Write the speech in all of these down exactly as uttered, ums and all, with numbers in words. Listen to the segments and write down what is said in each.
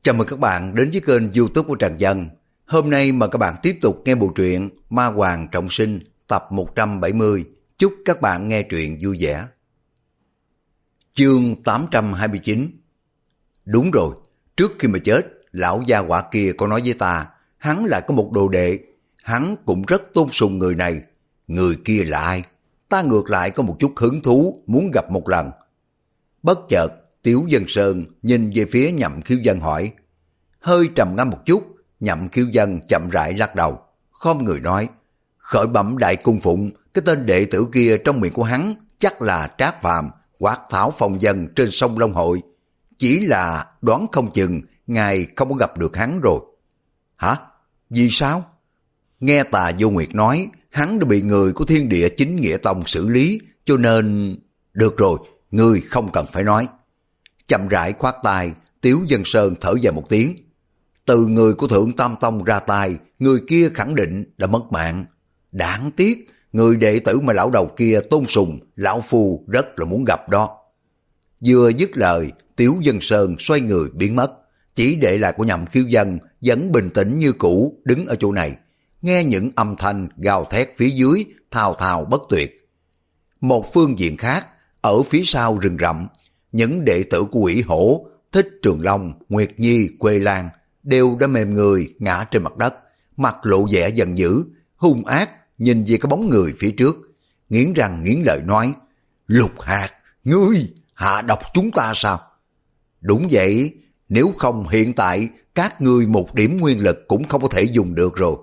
Chào mừng các bạn đến với kênh YouTube của Trần Dân. Hôm nay mời các bạn tiếp tục nghe bộ truyện Ma Hoàng Trọng Sinh tập một trăm bảy mươi. Chúc các bạn nghe truyện vui vẻ. Chương tám trăm hai mươi chín. Đúng rồi, trước khi mà chết, lão gia hỏa kia có nói với ta, hắn lại có một đồ đệ, hắn cũng rất tôn sùng người này. Người kia là ai? Ta ngược lại có một chút hứng thú muốn gặp một lần. Bất chợt, Tiếu Dân Sơn nhìn về phía Nhậm Khiếu Dân hỏi. Hơi trầm ngâm một chút, Nhậm Khiếu Dân chậm rãi lắc đầu, khom người nói, khởi bẩm đại cung phụng, cái tên đệ tử kia trong miệng của hắn chắc là Trác Phàm, quát tháo phong dân trên sông Long Hội. Chỉ là đoán không chừng ngài không có gặp được hắn rồi. Hả? Vì sao? Nghe Tà Vô Nguyệt nói, hắn đã bị người của Thiên Địa Chính Nghĩa Tông xử lý, cho nên... Được rồi, ngươi không cần phải nói. Chậm rãi khoát tay, Tiếu Dân Sơn thở dài một tiếng. Từ người của Thượng Tam Tông ra tay, người kia khẳng định đã mất mạng. Đáng tiếc, người đệ tử mà lão đầu kia tôn sùng, lão phu rất là muốn gặp đó. Vừa dứt lời, Tiếu Dân Sơn xoay người biến mất. Chỉ để lại của Nhậm Khiếu Dân vẫn bình tĩnh như cũ đứng ở chỗ này, nghe những âm thanh gào thét phía dưới thào thào bất tuyệt. Một phương diện khác, ở phía sau rừng rậm, những đệ tử của Quỷ Hổ, Thích Trường Long, Nguyệt Nhi, Quê Lan đều đã mềm người ngã trên mặt đất, mặt lộ vẻ giận dữ, hung ác nhìn về cái bóng người phía trước, nghiến răng nghiến lợi nói, Lục Hạt, ngươi hạ độc chúng ta sao? Đúng vậy, nếu không hiện tại các ngươi một điểm nguyên lực cũng không có thể dùng được rồi.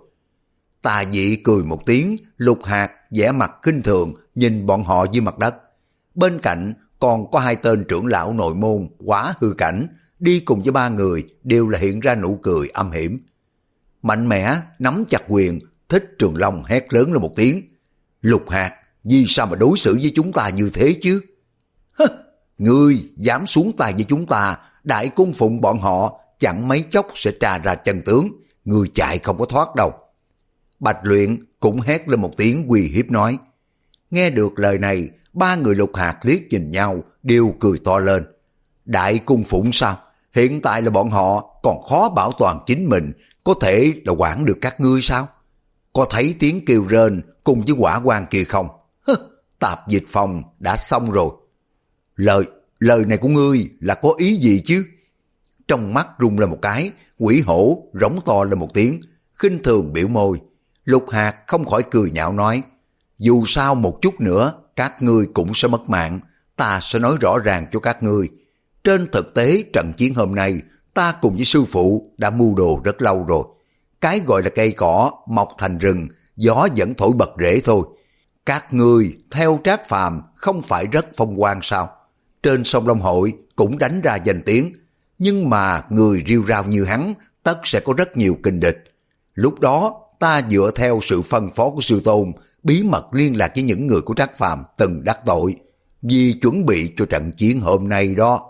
Tà Dị cười một tiếng, Lục Hạt vẻ mặt khinh thường nhìn bọn họ dưới mặt đất. Bên cạnh còn có hai tên trưởng lão nội môn Quá Hư Cảnh đi cùng với ba người đều là hiện ra nụ cười âm hiểm. Mạnh mẽ nắm chặt quyền, Thích Trường Long hét lớn lên một tiếng. Lục Hạt, vì sao mà đối xử với chúng ta như thế chứ? Hơ, ngươi dám xuống tay với chúng ta, đại cung phụng bọn họ chẳng mấy chốc sẽ tra ra chân tướng, ngươi chạy không có thoát đâu. Bạch Luyện cũng hét lên một tiếng uy hiếp nói. Nghe được lời này, ba người Lục Hạt liếc nhìn nhau đều cười to lên. Đại cung phụng sao? Hiện tại là bọn họ còn khó bảo toàn chính mình, có thể là quản được các ngươi sao? Có thấy tiếng kêu rên cùng với hỏa quang kia không? Hứ, Tạp Dịch Phòng đã xong rồi. Lời, lời này của ngươi là có ý gì chứ? Trong mắt rung lên một cái, Quỷ Hổ rống to lên một tiếng, khinh thường biểu môi. Lục Hạt không khỏi cười nhạo nói, dù sao một chút nữa các ngươi cũng sẽ mất mạng, ta sẽ nói rõ ràng cho các ngươi. Trên thực tế trận chiến hôm nay, ta cùng với sư phụ đã mưu đồ rất lâu rồi. Cái gọi là cây cỏ mọc thành rừng, gió vẫn thổi bật rễ thôi. Các ngươi theo Trác Phàm không phải rất phong quang sao? Trên sông Long Hội cũng đánh ra danh tiếng, nhưng mà người riêu rao như hắn tất sẽ có rất nhiều kình địch. Lúc đó ta dựa theo sự phân phó của sư tôn, bí mật liên lạc với những người của Trác Phàm từng đắc tội, vì chuẩn bị cho trận chiến hôm nay đó.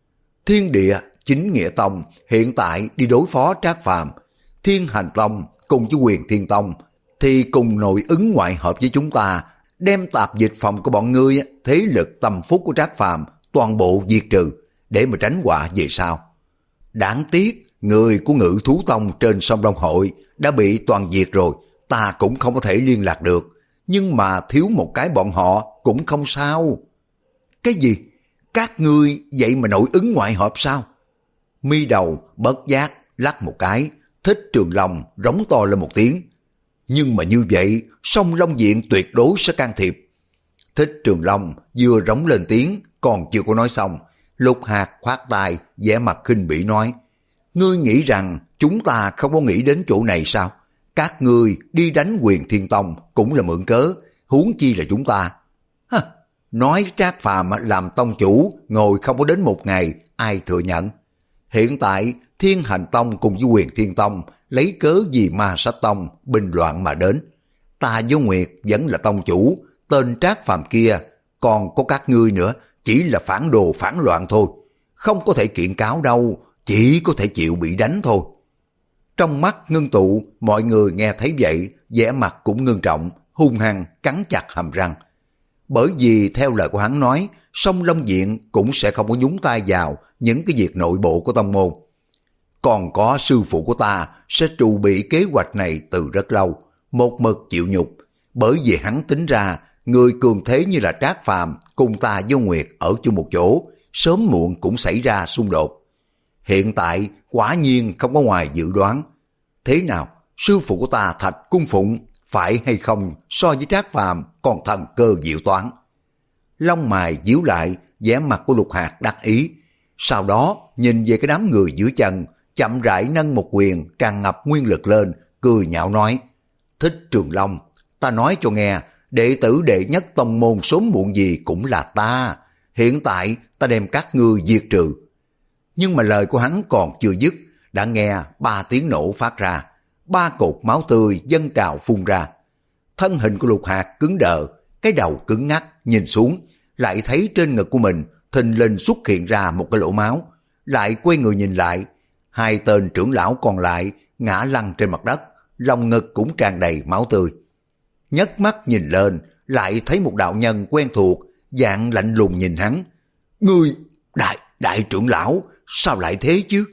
Thiên Địa Chính Nghĩa Tông hiện tại đi đối phó Trác Phàm, Thiên Hành Tông cùng với Quyền Thiên Tông thì cùng nội ứng ngoại hợp với chúng ta, đem Tạp Dịch Phòng của bọn ngươi, thế lực tâm phúc của Trác Phàm toàn bộ diệt trừ để mà tránh họa về sau. Đáng tiếc người của Ngự Thú Tông trên sông Long Hội đã bị toàn diệt rồi, ta cũng không có thể liên lạc được, nhưng mà thiếu một cái bọn họ cũng không sao. Cái gì? Các ngươi vậy mà nội ứng ngoại hợp sao? Mi đầu bất giác lắc một cái, Thích Trường Long rống to lên một tiếng. Nhưng mà như vậy, sông Long Diện tuyệt đối sẽ can thiệp. Thích Trường Long vừa rống lên tiếng, còn chưa có nói xong, Lục Hạt khoát tay, vẻ mặt khinh bỉ nói, ngươi nghĩ rằng chúng ta không có nghĩ đến chỗ này sao? Các ngươi đi đánh Quyền Thiên Tông cũng là mượn cớ, huống chi là chúng ta. Hả? Nói Trác Phàm làm tông chủ ngồi không có đến một ngày, ai thừa nhận? Hiện tại Thiên Hành Tông cùng với Quyền Thiên Tông lấy cớ gì Ma Sát Tông bình loạn mà đến. Ta Vô Nguyệt vẫn là tông chủ, tên Trác Phàm kia còn có các ngươi nữa, chỉ là phản đồ phản loạn thôi, không có thể kiện cáo đâu, chỉ có thể chịu bị đánh thôi. Trong mắt Ngưng Tụ, mọi người nghe thấy vậy, vẻ mặt cũng ngưng trọng, hung hăng cắn chặt hàm răng. Bởi vì theo lời của hắn nói, sông Long Diện cũng sẽ không có nhúng tay vào những cái việc nội bộ của tông môn. Còn có sư phụ của ta sẽ trù bị kế hoạch này từ rất lâu, một mực chịu nhục, bởi vì hắn tính ra người cường thế như là Trác Phàm cùng ta vô Nguyệt ở chung một chỗ, sớm muộn cũng xảy ra xung đột. Hiện tại quả nhiên không có ngoài dự đoán. Thế nào, sư phụ của ta Thạch Cung Phụng phải hay không so với Trác Phàm còn thần cơ diệu toán? Lông mày díu lại, vẻ mặt của Lục Hạt đắc ý. Sau đó nhìn về cái đám người dưới chân, chậm rãi nâng một quyền tràn ngập nguyên lực lên, cười nhạo nói: Thích Trường Long, ta nói cho nghe, đệ tử đệ nhất tông môn sớm muộn gì cũng là ta. Hiện tại ta đem các ngươi diệt trừ. Nhưng mà lời của hắn còn chưa dứt, đã nghe ba tiếng nổ phát ra, ba cột máu tươi dâng trào phun ra. Thân hình của Lục Hạt cứng đờ, cái đầu cứng ngắc, nhìn xuống, lại thấy trên ngực của mình thình lình xuất hiện ra một cái lỗ máu. Lại quay người nhìn lại, hai tên trưởng lão còn lại ngã lăn trên mặt đất, lòng ngực cũng tràn đầy máu tươi. Nhấc mắt nhìn lên, lại thấy một đạo nhân quen thuộc, dạng lạnh lùng nhìn hắn. Ngươi, đại, đại trưởng lão, sao lại thế chứ?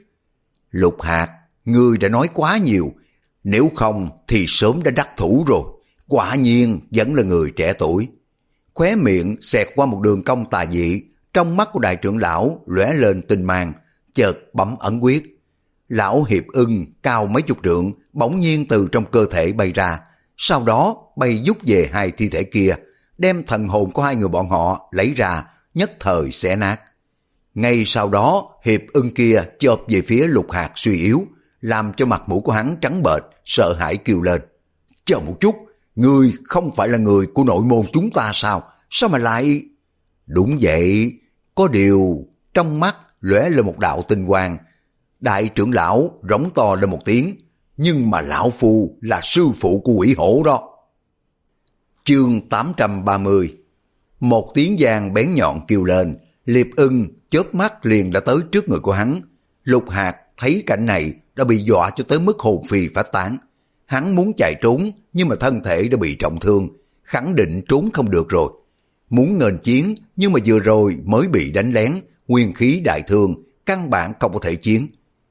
Lục Hạt, ngươi đã nói quá nhiều, nếu không thì sớm đã đắc thủ rồi. Quả nhiên vẫn là người trẻ tuổi. Khóe miệng xẹt qua một đường cong tà dị, trong mắt của đại trưởng lão lóe lên tinh mang, chợt bấm ấn quyết. Lão Hiệp Ưng cao mấy chục trượng bỗng nhiên từ trong cơ thể bay ra, sau đó bay vút về hai thi thể kia, đem thần hồn của hai người bọn họ lấy ra, nhất thời xé nát. Ngay sau đó Hiệp Ưng kia chộp về phía Lục Hạt suy yếu, làm cho mặt mũi của hắn trắng bệch, sợ hãi kêu lên: Chờ một chút, ngươi không phải là người của nội môn chúng ta sao? Sao mà lại... Đúng vậy, có điều trong mắt lóe lên một đạo tinh quang. Đại trưởng lão rống to lên một tiếng: Nhưng mà lão phu là sư phụ của Quỷ Hổ đó. Chương tám trăm ba mươi. Một tiếng giang bén nhọn kêu lên, Liệp Ưng chớp mắt liền đã tới trước người của hắn. Lục Hạt thấy cảnh này đã bị dọa cho tới mức hồn phi phách tán. Hắn muốn chạy trốn, nhưng mà thân thể đã bị trọng thương, khẳng định trốn không được rồi. Muốn nghênh chiến, nhưng mà vừa rồi mới bị đánh lén, nguyên khí đại thương, căn bản không có thể chiến.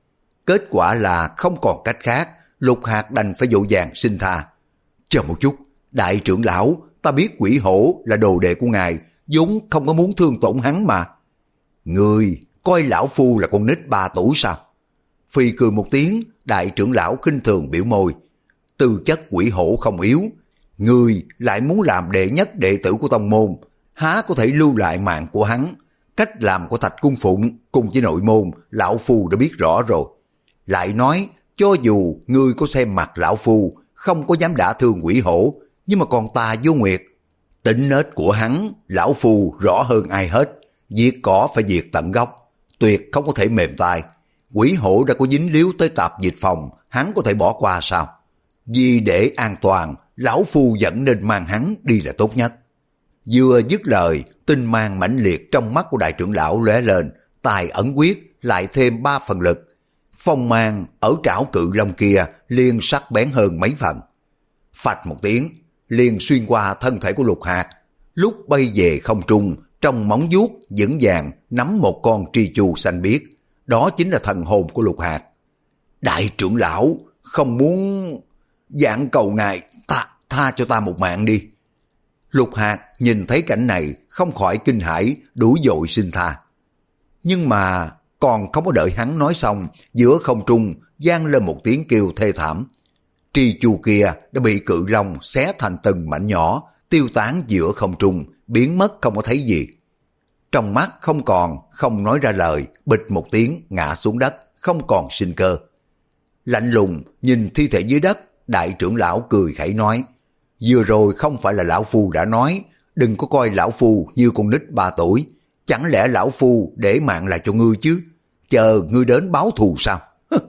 Kết quả là không còn cách khác, Lục Hạt đành phải dỗ dàng xin tha. Chờ một chút, đại trưởng lão, ta biết Quỷ Hổ là đồ đệ của ngài, vốn không có muốn thương tổn hắn mà. Ngươi coi lão phu là con nít ba tuổi sao? Phi cười một tiếng, đại trưởng lão khinh thường biểu môi. Tư chất Quỷ Hổ không yếu, ngươi lại muốn làm đệ nhất đệ tử của tông môn, há có thể lưu lại mạng của hắn. Cách làm của Thạch Cung Phụng cùng với nội môn, lão phu đã biết rõ rồi. Lại nói, cho dù ngươi có xem mặt lão phu, không có dám đả thương Quỷ Hổ, nhưng mà còn ta Vô Nguyệt, tính nết của hắn, lão phu rõ hơn ai hết. Diệt cỏ phải diệt tận gốc, tuyệt không có thể mềm tay. Quỷ Hổ đã có dính líu tới tạp dịch phòng, hắn có thể bỏ qua sao? Vì để an toàn, lão phu vẫn nên mang hắn đi là tốt nhất. Vừa dứt lời, tinh mang mãnh liệt trong mắt của đại trưởng lão lóe lên, tài ẩn quyết lại thêm ba phần lực. Phong mang ở trảo cự long kia liền sắc bén hơn mấy phần. Phạch một tiếng, liền xuyên qua thân thể của Lục Hạt, lúc bay về không trung, trong móng vuốt vững vàng nắm một con tri chu xanh biếc, đó chính là thần hồn của Lục Hạt. Đại trưởng lão không muốn... Dạng cầu ngài ta tha cho ta một mạng đi. Lục Hạt nhìn thấy cảnh này không khỏi kinh hãi, đuổi dội xin tha. Nhưng mà còn không có đợi hắn nói xong, giữa không trung vang lên một tiếng kêu thê thảm. Tri chu kia đã bị cự long xé thành từng mảnh nhỏ, tiêu tán giữa không trung, biến mất không có thấy gì. Trong mắt không còn, không nói ra lời, bịch một tiếng ngã xuống đất, không còn sinh cơ. Lạnh lùng nhìn thi thể dưới đất, đại trưởng lão cười khẩy nói: Vừa rồi không phải là lão phu đã nói, đừng có coi lão phu như con nít ba tuổi. Chẳng lẽ lão phu để mạng lại cho ngươi chứ? Chờ ngươi đến báo thù sao?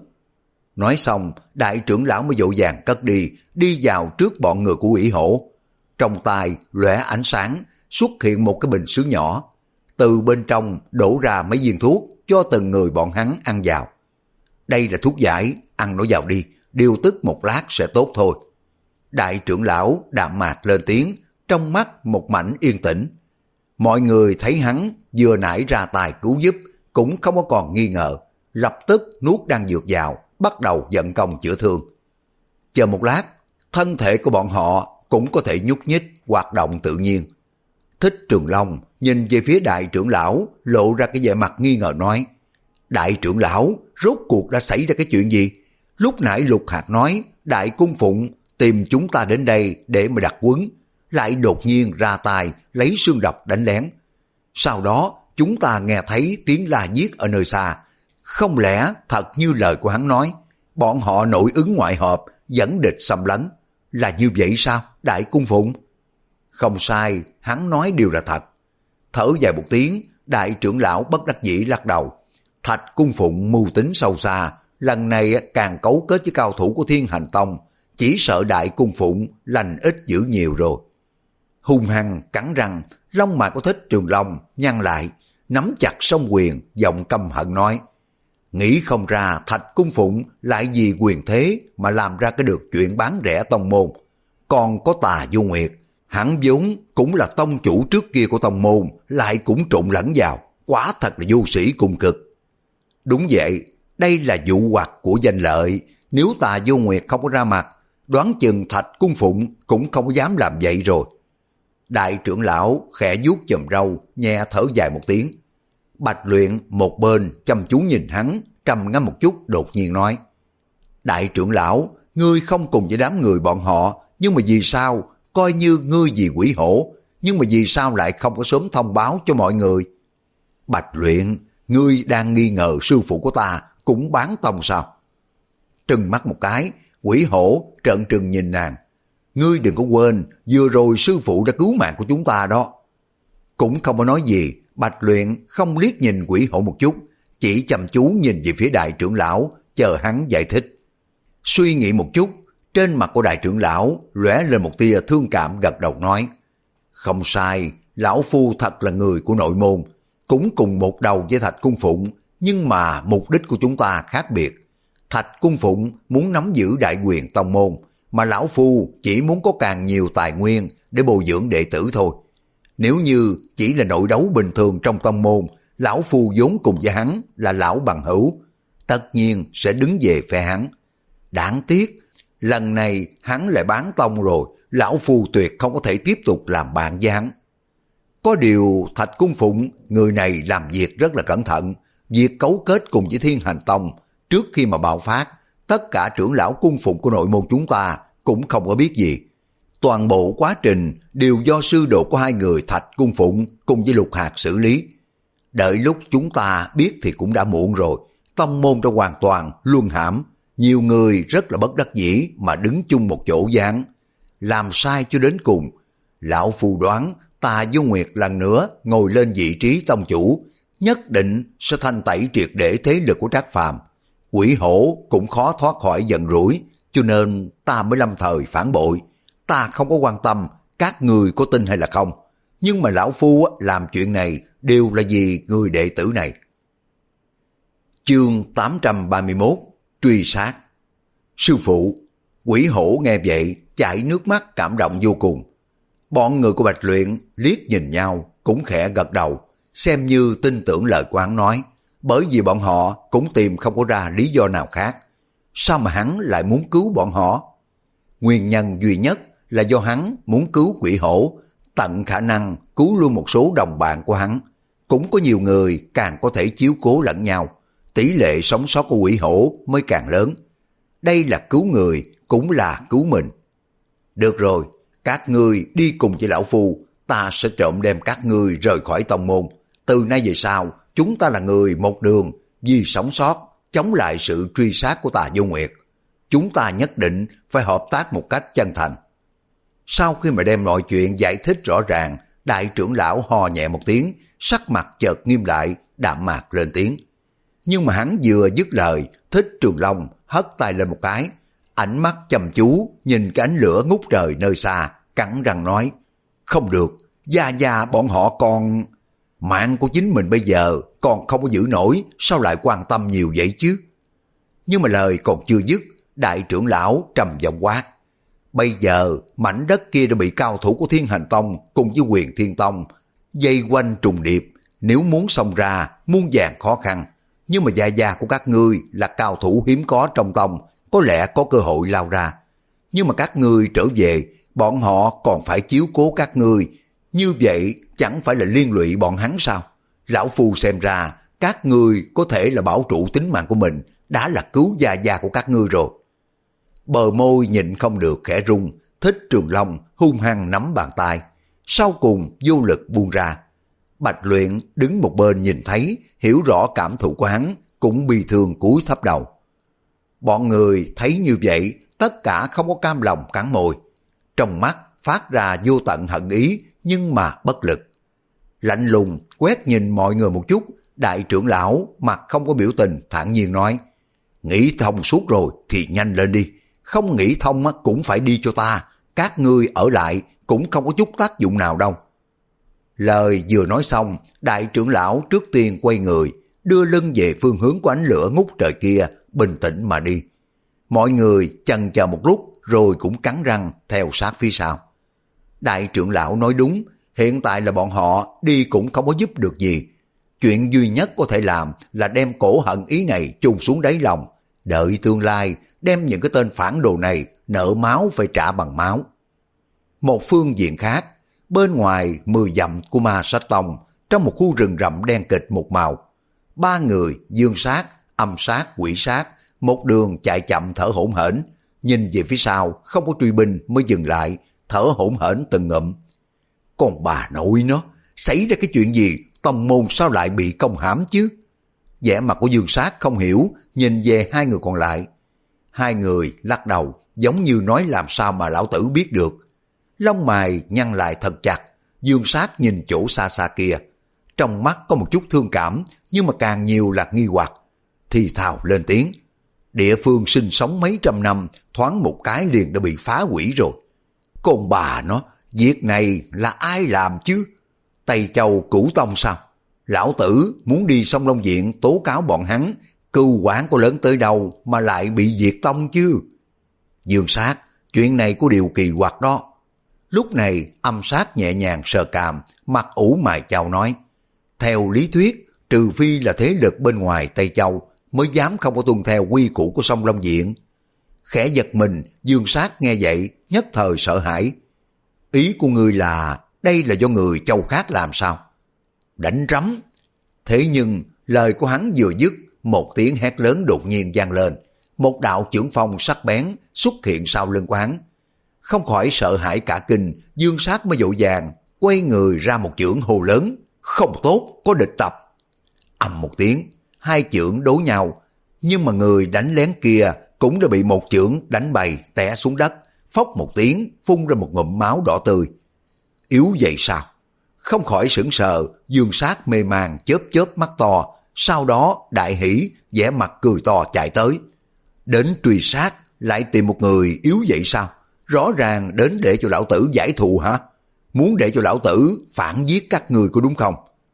Nói xong, đại trưởng lão mới dỗ dàng cất đi, đi vào trước bọn người của Quỷ Hổ. Trong tay lóe ánh sáng, xuất hiện một cái bình sứ nhỏ. Từ bên trong đổ ra mấy viên thuốc cho từng người bọn hắn ăn vào. Đây là thuốc giải, ăn nó vào đi, điều tức một lát sẽ tốt thôi. Đại trưởng lão đạm mạc lên tiếng, trong mắt một mảnh yên tĩnh. Mọi người thấy hắn vừa nãy ra tài cứu giúp, cũng không có còn nghi ngờ. lập tức nuốt đan dược vào, bắt đầu vận công chữa thương. Chờ một lát, thân thể của bọn họ cũng có thể nhúc nhích, hoạt động tự nhiên. Thích Trường Long nhìn về phía đại trưởng lão, lộ ra cái vẻ mặt nghi ngờ nói, đại trưởng lão, rốt cuộc đã xảy ra cái chuyện gì? Lúc nãy Lục Hạt nói, đại cung phụng tìm chúng ta đến đây để mà đặt quấn, lại đột nhiên ra tay lấy xương độc đánh lén. Sau đó, chúng ta nghe thấy tiếng la giết ở nơi xa. Không lẽ thật như lời của hắn nói, bọn họ nội ứng ngoại hợp, dẫn địch xâm lấn? Là như vậy sao, đại cung phụng? Không sai, hắn nói đều là thật. Thở dài một tiếng, đại trưởng lão bất đắc dĩ lắc đầu. Thạch cung phụng mưu tính sâu xa, lần này càng cấu kết với cao thủ của Thiên Hành Tông, chỉ sợ đại cung phụng lành ít dữ nhiều rồi. Hung hăng cắn răng, lông mày của Thích Trường Long nhăn lại, nắm chặt song quyền, giọng căm hận nói, nghĩ không ra Thạch cung phụng lại vì quyền thế mà làm ra cái được chuyện bán rẻ tông môn. Còn có Tà Du Nguyệt, hắn vốn cũng là tông chủ trước kia của tông môn, lại cũng trộn lẫn vào, quả thật là vô sĩ cùng cực. Đúng vậy, đây là vụ hoạt của danh lợi, nếu Tà Du Nguyệt không có ra mặt, đoán chừng Thạch cung phụng cũng không dám làm vậy rồi. Đại trưởng lão khẽ vuốt chùm râu, nhẹ thở dài một tiếng. Bạch Luyện một bên chăm chú nhìn hắn, trầm ngâm một chút đột nhiên nói, đại trưởng lão, ngươi không cùng với đám người bọn họ, nhưng mà vì sao, coi như ngươi vì quỷ hổ, nhưng mà vì sao lại không có sớm thông báo cho mọi người? Bạch Luyện, ngươi đang nghi ngờ sư phụ của ta cũng bán tông sao? Trừng mắt một cái, quỷ hổ trợn trừng nhìn nàng. Ngươi đừng có quên, vừa rồi sư phụ đã cứu mạng của chúng ta đó. Cũng không có nói gì, Bạch Luyện không liếc nhìn quỷ hổ một chút, chỉ chăm chú nhìn về phía đại trưởng lão, chờ hắn giải thích. Suy nghĩ một chút, trên mặt của đại trưởng lão lóe lên một tia thương cảm, gật đầu nói, không sai, lão phu thật là người của nội môn, cũng cùng một đầu với Thạch cung phụng, nhưng mà mục đích của chúng ta khác biệt. Thạch cung phụng muốn nắm giữ đại quyền tông môn, mà lão phu chỉ muốn có càng nhiều tài nguyên để bồi dưỡng đệ tử thôi. Nếu như chỉ là nội đấu bình thường trong tông môn, lão phu vốn cùng với hắn là lão bằng hữu, tất nhiên sẽ đứng về phe hắn. Đáng tiếc, lần này hắn lại bán tông rồi, lão phu tuyệt không có thể tiếp tục làm bạn với hắn. Có điều Thạch cung phụng, người này làm việc rất là cẩn thận, việc cấu kết cùng với Thiên Hành Tông, trước khi mà bạo phát, tất cả trưởng lão cung phụng của nội môn chúng ta cũng không có biết gì. Toàn bộ quá trình đều do sư đồ của hai người Thạch cung phụng cùng với Lục Hạt xử lý. Đợi lúc chúng ta biết thì cũng đã muộn rồi, tông môn đã hoàn toàn luân hãm, nhiều người rất là bất đắc dĩ mà đứng chung một chỗ gián. Làm sai cho đến cùng, lão phu đoán Tà Du Nguyệt lần nữa ngồi lên vị trí tông chủ, nhất định sẽ thanh tẩy triệt để thế lực của Trác Phàm. Quỷ hổ cũng khó thoát khỏi giận rủi, cho nên ta mới lâm thời phản bội. Ta không có quan tâm các người có tin hay là không, nhưng mà lão phu làm chuyện này đều là vì người đệ tử này. Chương tám trăm ba mươi mốt, truy sát. Sư phụ, quỷ hổ nghe vậy chảy nước mắt cảm động vô cùng. Bọn người của Bạch Luyện liếc nhìn nhau cũng khẽ gật đầu, xem như tin tưởng lời của hắn nói, bởi vì bọn họ cũng tìm không có ra lý do nào khác. Sao mà hắn lại muốn cứu bọn họ? Nguyên nhân duy nhất là do hắn muốn cứu quỷ hổ, tận khả năng cứu luôn một số đồng bạn của hắn. Cũng có nhiều người càng có thể chiếu cố lẫn nhau, tỷ lệ sống sót của quỷ hổ mới càng lớn. Đây là cứu người, cũng là cứu mình. Được rồi, các ngươi đi cùng với lão phu, ta sẽ trộm đem các ngươi rời khỏi tông môn. Từ nay về sau, chúng ta là người một đường, vì sống sót, chống lại sự truy sát của Tà Du Nguyệt. Chúng ta nhất định phải hợp tác một cách chân thành. Sau khi mà đem mọi chuyện giải thích rõ ràng, đại trưởng lão hò nhẹ một tiếng, sắc mặt chợt nghiêm lại, đạm mạc lên tiếng. Nhưng mà hắn vừa dứt lời, Thích Trường Long hất tay lên một cái, ánh mắt chăm chú nhìn cái ánh lửa ngút trời nơi xa, cắn răng nói, không được, gia gia bọn họ còn... Mạng của chính mình bây giờ còn không có giữ nổi, sao lại quan tâm nhiều vậy chứ? Nhưng mà lời còn chưa dứt, đại trưởng lão trầm giọng quát. Bây giờ mảnh đất kia đã bị cao thủ của Thiên Hành Tông cùng với Huyền Thiên Tông dây quanh trùng điệp, nếu muốn xông ra muôn vàn khó khăn. nhưng mà gia gia của các ngươi là cao thủ hiếm có trong tông, có lẽ có cơ hội lao ra. Nhưng mà các ngươi trở về, bọn họ còn phải chiếu cố các ngươi, như vậy chẳng phải là liên lụy bọn hắn sao? Lão Phu xem ra, các ngươi có thể là bảo trụ tính mạng của mình, đã là cứu gia gia của các ngươi rồi. Bờ môi nhịn không được khẽ rung, Thích Trường Long hung hăng nắm bàn tay, sau cùng vô lực buông ra. Bạch Luyện đứng một bên nhìn thấy, hiểu rõ cảm thụ của hắn, cũng bi thương cúi thấp đầu. Bọn người thấy như vậy, tất cả không có cam lòng cắn môi. Trong mắt phát ra vô tận hận ý, nhưng mà bất lực. Lạnh lùng quét nhìn mọi người một chút, đại trưởng lão mặt không có biểu tình, thản nhiên nói: nghĩ thông suốt rồi thì nhanh lên đi, không nghĩ thông cũng phải đi cho ta, các ngươi ở lại cũng không có chút tác dụng nào đâu. Lời vừa nói xong, đại trưởng lão trước tiên quay người, đưa lưng về phương hướng của ánh lửa ngút trời kia, bình tĩnh mà đi. Mọi người chần chờ một lúc rồi cũng cắn răng theo sát phía sau. Đại trưởng lão nói đúng, hiện tại là bọn họ đi cũng không có giúp được gì. Chuyện duy nhất có thể làm là đem cổ hận ý này chôn xuống đáy lòng, đợi tương lai đem những cái tên phản đồ này nợ máu phải trả bằng máu. Một phương diện khác, bên ngoài mười dặm của Ma Sát Tông, trong một khu rừng rậm đen kịt một màu, ba người dương sát, âm sát, quỷ sát, một đường chạy chậm thở hổn hển, nhìn về phía sau không có truy binh mới dừng lại, thở hổn hển từng ngụm. Còn bà nội nó, xảy ra cái chuyện gì, tông môn sao lại bị công hãm chứ? Vẻ mặt của Dương Sát không hiểu, nhìn về hai người còn lại. Hai người lắc đầu, giống như nói làm sao mà lão tử biết được. Lông mày nhăn lại thật chặt, Dương Sát nhìn chỗ xa xa kia. Trong mắt có một chút thương cảm, nhưng mà càng nhiều là nghi hoặc. Thì thào lên tiếng: địa phương sinh sống mấy trăm năm, thoáng một cái liền đã bị phá hủy rồi. Còn bà nó, việc này là ai làm chứ? Tây Châu Cửu Tông sao? Lão tử muốn đi Sông Long Viện tố cáo bọn hắn, cưu quản có lớn tới đâu mà lại bị diệt tông chứ? Dương Sát, chuyện này có điều kỳ quặc đó. Lúc này Âm Sát nhẹ nhàng sờ cằm, mặt ủ mày chào nói: theo lý thuyết, trừ phi là thế lực bên ngoài Tây Châu mới dám không có tuân theo quy củ của Sông Long Viện. Khẽ giật mình, Dương Sát nghe vậy nhất thời sợ hãi. Ý của ngươi là đây là do người châu khác làm sao? Đánh rắm. Thế nhưng lời của hắn vừa dứt, một tiếng hét lớn đột nhiên vang lên, một đạo chưởng phong sắc bén xuất hiện sau lưng của hắn. Không khỏi sợ hãi cả kinh, Dương Sát mới vội vàng quay người ra một chưởng hô lớn: không tốt, có địch tập. Ầm một tiếng, hai chưởng đối nhau, nhưng mà người đánh lén kia cũng đã bị một chưởng đánh bay té xuống đất, phốc một tiếng phun ra một ngụm máu đỏ tươi. Yếu vậy sao? Không khỏi sững sờ, Dương Sát mê màng chớp chớp mắt to, sau đó đại hỉ, vẻ mặt cười to chạy tới. Đến truy sát, lại tìm một người yếu vậy sao? Rõ ràng đến để cho lão tử giải thù hả? Muốn để cho lão tử phản giết các người có đúng không?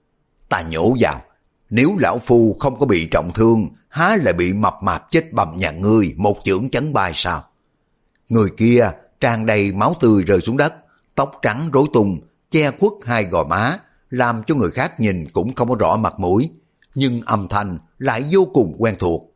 Ta nhổ vào, nếu lão phu không có bị trọng thương, há lại bị mập mạp chết bầm nhà ngươi một chưởng chấn bay sao? Người kia tràn đầy máu tươi rơi xuống đất, tóc trắng rối tung, che khuất hai gò má, làm cho người khác nhìn cũng không có rõ mặt mũi, nhưng âm thanh lại vô cùng quen thuộc.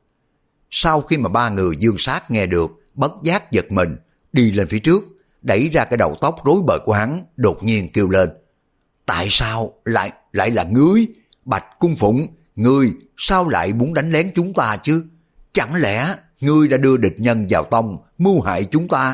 Sau khi mà ba người Dương Sát nghe được, bất giác giật mình, đi lên phía trước, đẩy ra cái đầu tóc rối bời của hắn, đột nhiên kêu lên: tại sao lại lại là ngươi? Bạch Cung Phụng, ngươi sao lại muốn đánh lén chúng ta chứ? Chẳng lẽ ngươi đã đưa địch nhân vào tông, mưu hại chúng ta?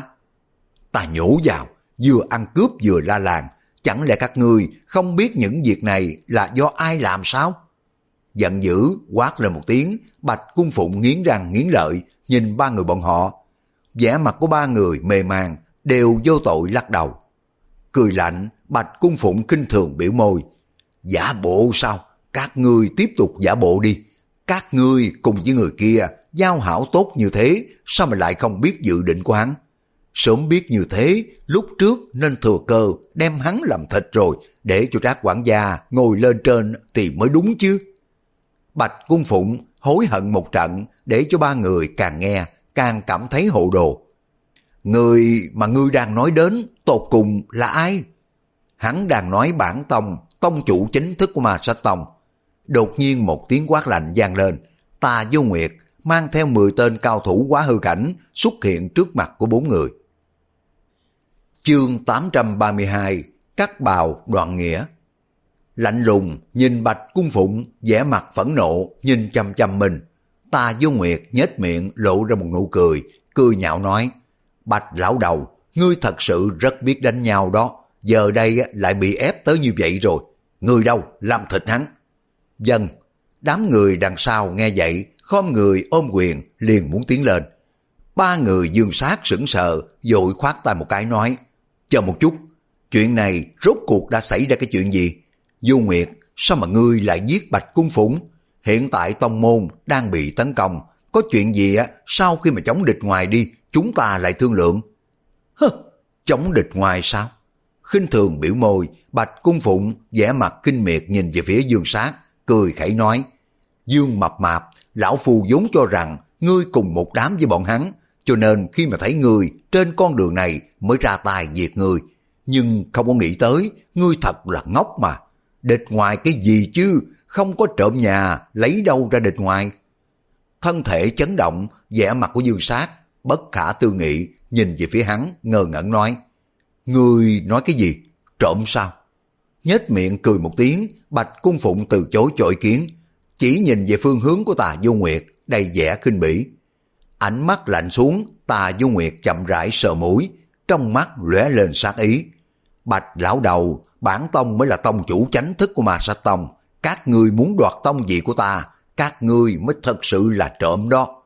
Ta nhổ vào, vừa ăn cướp vừa la làng, chẳng lẽ các ngươi không biết những việc này là do ai làm sao? Giận dữ quát lên một tiếng, Bạch Cung Phụng nghiến răng nghiến lợi nhìn ba người bọn họ. Vẻ mặt của ba người mê man, đều vô tội lắc đầu. Cười lạnh, Bạch Cung Phụng kinh thường biểu môi: giả bộ sao? Các ngươi tiếp tục giả bộ đi. Các ngươi cùng với người kia giao hảo tốt như thế, sao mà lại không biết dự định của hắn? Sớm biết như thế, lúc trước nên thừa cơ đem hắn làm thịt rồi, để cho Trác quản gia ngồi lên trên thì mới đúng chứ. Bạch Cung Phụng hối hận một trận, để cho ba người càng nghe càng cảm thấy hồ đồ. Người mà ngươi đang nói đến tột cùng là ai? Hắn đang nói bản tông, tông chủ chính thức của Ma Sát Tông. Đột nhiên một tiếng quát lạnh vang lên, Tà Vô Nguyệt mang theo mười tên cao thủ quá hư cảnh xuất hiện trước mặt của bốn người. Chương tám trăm ba mươi hai, Cắt bào đoạn nghĩa. Lạnh lùng nhìn Bạch Cung Phụng, vẻ mặt phẫn nộ nhìn chăm chăm mình. Tà Vô Nguyệt nhếch miệng lộ ra một nụ cười, cười nhạo nói: Bạch lão đầu, ngươi thật sự rất biết đánh nhau đó, giờ đây lại bị ép tới như vậy rồi. Ngươi đâu, làm thịt hắn. Dân, đám người đằng sau nghe vậy, khom người ôm quyền liền muốn tiến lên. Ba người Dương Sát sững sờ, vội khoát tay một cái nói: chờ một chút, chuyện này rốt cuộc đã xảy ra cái chuyện gì? Vô Nguyệt, sao mà ngươi lại giết Bạch Cung Phụng? Hiện tại tông môn đang bị tấn công, có chuyện gì á, sau khi mà chống địch ngoài đi, chúng ta lại thương lượng. Hơ, chống địch ngoài sao? Khinh thường biểu môi, Bạch Cung Phụng vẻ mặt kinh miệt nhìn về phía Dương Sát, cười khẩy nói: Dương mập mạp, lão phu vốn cho rằng ngươi cùng một đám với bọn hắn, cho nên khi mà thấy ngươi trên con đường này mới ra tay diệt ngươi. Nhưng không có nghĩ tới, ngươi thật là ngốc mà. Địch ngoài cái gì chứ, không có trộm nhà, lấy đâu ra địch ngoài. Thân thể chấn động, vẻ mặt của Dương Sát bất khả tư nghị, nhìn về phía hắn, ngơ ngẩn nói: ngươi nói cái gì? Trộm sao? Nhếch miệng cười một tiếng, Bạch Cung Phụng từ chối cho ý kiến, chỉ nhìn về phương hướng của Tà Vô Nguyệt, đầy vẻ khinh bỉ. Ánh mắt lạnh xuống, Tà Vô Nguyệt chậm rãi sờ mũi, trong mắt lóe lên sát ý. Bạch lão đầu, bản tông mới là tông chủ chánh thức của Ma Sát Tông, các ngươi muốn đoạt tông vị của ta, các ngươi mới thật sự là trộm đó.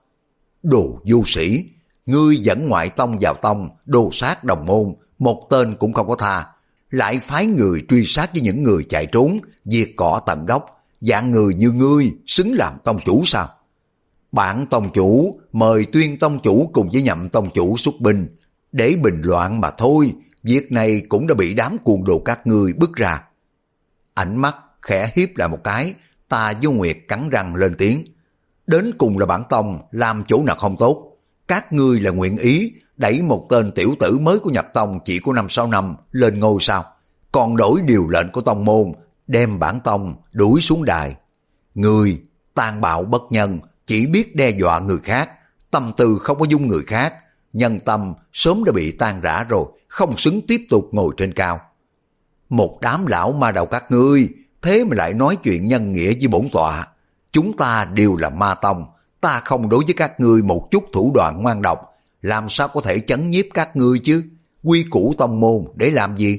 Đồ vô sĩ, ngươi dẫn ngoại tông vào tông, đồ sát đồng môn, một tên cũng không có tha, lại phái người truy sát với những người chạy trốn, diệt cỏ tận gốc. Dạng người như ngươi xứng làm tông chủ sao? Bản tông chủ mời Tuyên tông chủ cùng với Nhậm tông chủ xuất binh để bình loạn mà thôi, việc này cũng đã bị đám cuồng đồ các ngươi bức ra. Ánh mắt khẽ hiếp lại một cái, Tà Vô Nguyệt cắn răng lên tiếng: đến cùng là bản tông làm chỗ nào không tốt, các ngươi là nguyện ý đẩy một tên tiểu tử mới của nhập tông chỉ có năm sáu năm lên ngôi sao? Còn đổi điều lệnh của tông môn, đem bản tông đuổi xuống đài. Người tàn bạo bất nhân, chỉ biết đe dọa người khác, tâm tư không có dung người khác, nhân tâm sớm đã bị tan rã rồi, không xứng tiếp tục ngồi trên cao. Một đám lão ma đầu các ngươi, thế mà lại nói chuyện nhân nghĩa với bổn tọa. Chúng ta đều là ma tông, ta không đối với các ngươi một chút thủ đoạn ngoan độc, làm sao có thể chấn nhiếp các ngươi chứ? Quy củ tông môn để làm gì?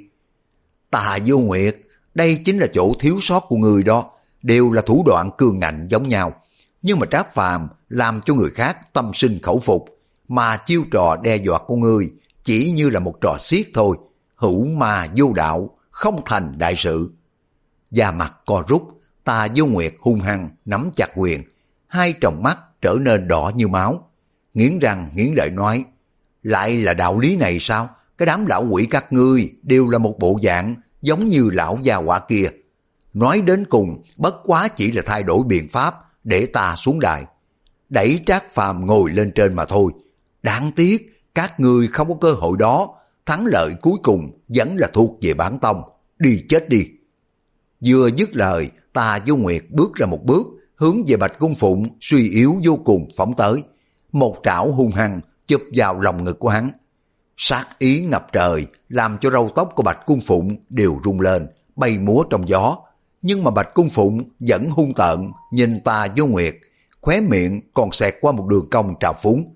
Tà Vô Nguyệt, đây chính là chỗ thiếu sót của người đó, đều là thủ đoạn cường ngạnh giống nhau. Nhưng mà Trác Phàm làm cho người khác tâm sinh khẩu phục, mà chiêu trò đe dọa của ngươi chỉ như là một trò xiết thôi, hữu ma vô đạo, không thành đại sự. Da mặt co rút, Tà Vô Nguyệt hung hăng nắm chặt quyền, hai tròng mắt trở nên đỏ như máu, nghiến răng nghiến lợi nói: lại là đạo lý này sao? Cái đám lão quỷ các ngươi đều là một bộ dạng giống như lão gia hỏa kia. Nói đến cùng bất quá chỉ là thay đổi biện pháp để ta xuống đài, đẩy Trác Phàm ngồi lên trên mà thôi. Đáng tiếc các ngươi không có cơ hội đó, thắng lợi cuối cùng vẫn là thuộc về bản tông. Đi chết đi. Vừa dứt lời, Tà Vô Nguyệt bước ra một bước, hướng về Bạch Cung Phụng suy yếu vô cùng phóng tới, một trảo hung hăng chụp vào lòng ngực của hắn. Sát ý ngập trời làm cho râu tóc của Bạch Cung Phụng đều rung lên, bay múa trong gió. Nhưng mà Bạch Cung Phụng vẫn hung tợn nhìn Tà Vô Nguyệt, khóe miệng còn xẹt qua một đường cong trào phúng.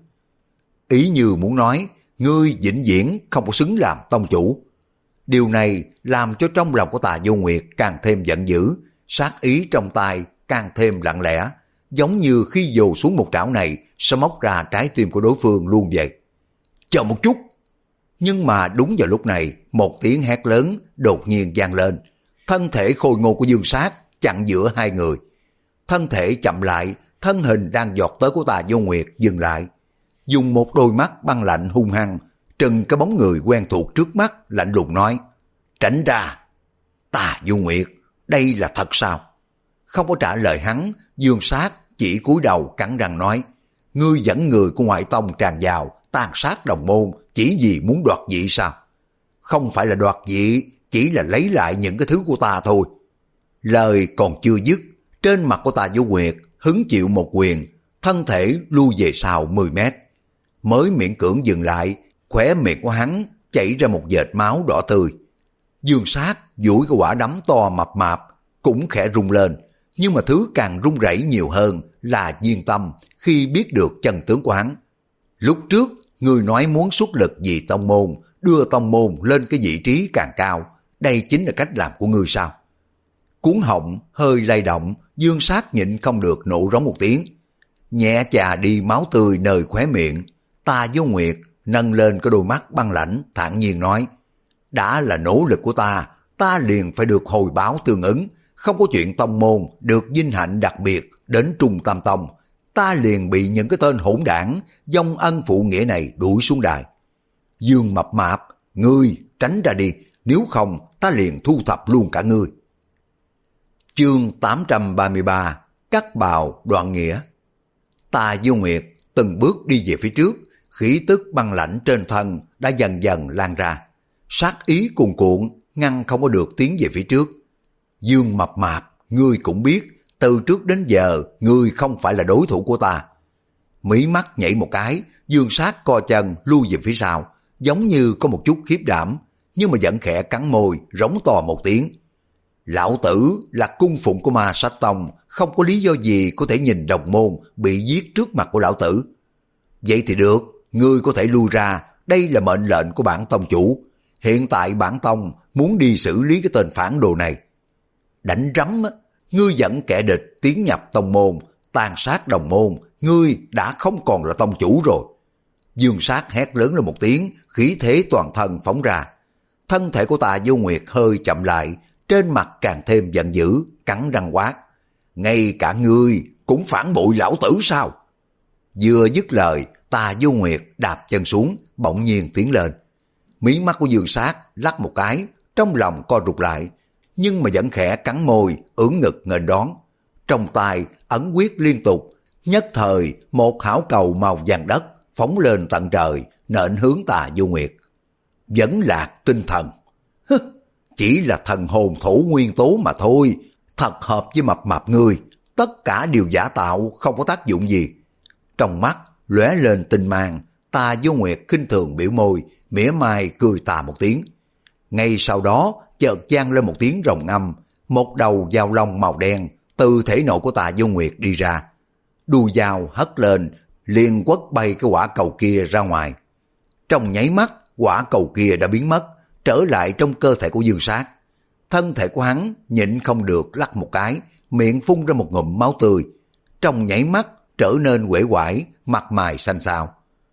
Ý như muốn nói, ngươi vĩnh viễn không có xứng làm tông chủ. Điều này làm cho trong lòng của Tà Vô Nguyệt càng thêm giận dữ, sát ý trong tay càng thêm lặng lẽ, giống như khi dồ xuống một trảo này sẽ móc ra trái tim của đối phương luôn vậy. Chờ một chút! Nhưng mà đúng vào lúc này, một tiếng hét lớn đột nhiên vang lên. Thân thể khôi ngô của Dương Sát chặn giữa hai người. Thân thể chậm lại, thân hình đang giọt tới của Tà Vô Nguyệt dừng lại. Dùng một đôi mắt băng lạnh hung hăng, trừng cái bóng người quen thuộc trước mắt, lạnh lùng nói: tránh ra! Tà Vô Nguyệt, đây là thật sao? Không có trả lời hắn, Dương Sát chỉ cúi đầu cắn răng nói: ngươi dẫn người của ngoại tông tràn vào, tàn sát đồng môn, chỉ vì muốn đoạt vị sao? Không phải là đoạt vị, chỉ là lấy lại những cái thứ của ta thôi. Lời còn chưa dứt, trên mặt của Tà Vô Nguyệt hứng chịu một quyền, thân thể lui về sau mười mét. Mới miễn cưỡng dừng lại, khóe miệng của hắn chảy ra một vệt máu đỏ tươi. Dương Sát duỗi cái quả đấm to mập mạp, cũng khẽ rung lên, nhưng mà thứ càng rung rẩy nhiều hơn là Diên Tâm khi biết được chân tướng của hắn. Lúc trước, ngươi nói muốn xuất lực vì tông môn, đưa tông môn lên cái vị trí càng cao, đây chính là cách làm của ngươi sao? Cuốn họng hơi lay động, Dương Sát nhịn không được nổ rống một tiếng. Nhẹ chà đi máu tươi nơi khóe miệng, Tà Vô Nguyệt nâng lên cái đôi mắt băng lãnh, thản nhiên nói: đã là nỗ lực của ta, ta liền phải được hồi báo tương ứng, không có chuyện tông môn được vinh hạnh đặc biệt đến Trung Tam Tông, ta liền bị những cái tên hỗn đảng vong ân phụ nghĩa này đuổi xuống đài. Dương Mập Mạp, ngươi tránh ra đi, nếu không ta liền thu thập luôn cả ngươi. Chương tám trăm ba mươi ba, Cắt bào đoạn nghĩa. Tà Vô Nguyệt từng bước đi về phía trước, khí tức băng lãnh trên thân đã dần dần lan ra, sát ý cuồn cuộn ngăn không có được tiến về phía trước. Dương Mập Mạp, ngươi cũng biết, từ trước đến giờ ngươi không phải là đối thủ của ta. Mí mắt nhảy một cái, Dương Sát co chân lui về phía sau, giống như có một chút khiếp đảm, nhưng mà vẫn khẽ cắn môi, rống to một tiếng. Lão tử là cung phụng của Ma Sát Tông, không có lý do gì có thể nhìn đồng môn bị giết trước mặt của lão tử. Vậy thì được, ngươi có thể lui ra, đây là mệnh lệnh của bản tông chủ. Hiện tại bản tông muốn đi xử lý cái tên phản đồ này. Đánh rắm, ngươi dẫn kẻ địch tiến nhập tông môn, tàn sát đồng môn, ngươi đã không còn là tông chủ rồi. Dương Sát hét lớn lên một tiếng, khí thế toàn thân phóng ra. Thân thể của Tà Vô Nguyệt hơi chậm lại, trên mặt càng thêm giận dữ, cắn răng quát: ngay cả ngươi cũng phản bội lão tử sao? Vừa dứt lời, Tà Vô Nguyệt đạp chân xuống, bỗng nhiên tiến lên. Mí mắt của Dương Sát lắc một cái, trong lòng co rụt lại, nhưng mà vẫn khẽ cắn môi, ưỡn ngực nghênh đón. Trong tay ấn quyết liên tục, nhất thời một hảo cầu màu vàng đất phóng lên tận trời, nện hướng Tà Vô Nguyệt. Vẫn lạc tinh thần. Hứ, chỉ là thần hồn thổ nguyên tố mà thôi, thật hợp với mập mạp ngươi, tất cả đều giả tạo, không có tác dụng gì. Trong mắt lóe lên tinh mang, Tà Vô Nguyệt khinh thường biểu môi, mỉa mai cười tà một tiếng. Ngay sau đó chợt vang lên một tiếng rồng ngâm, một đầu dao long màu đen từ thể nội của Tà Vô Nguyệt đi ra. Đuôi dao hất lên, liền quất bay cái quả cầu kia ra ngoài. Trong nháy mắt, quả cầu kia đã biến mất, trở lại trong cơ thể của Dương Sát. Thân thể của hắn nhịn không được lắc một cái, miệng phun ra một ngụm máu tươi. Trong nháy mắt trở nên uể oải, mặt mày xanh xao.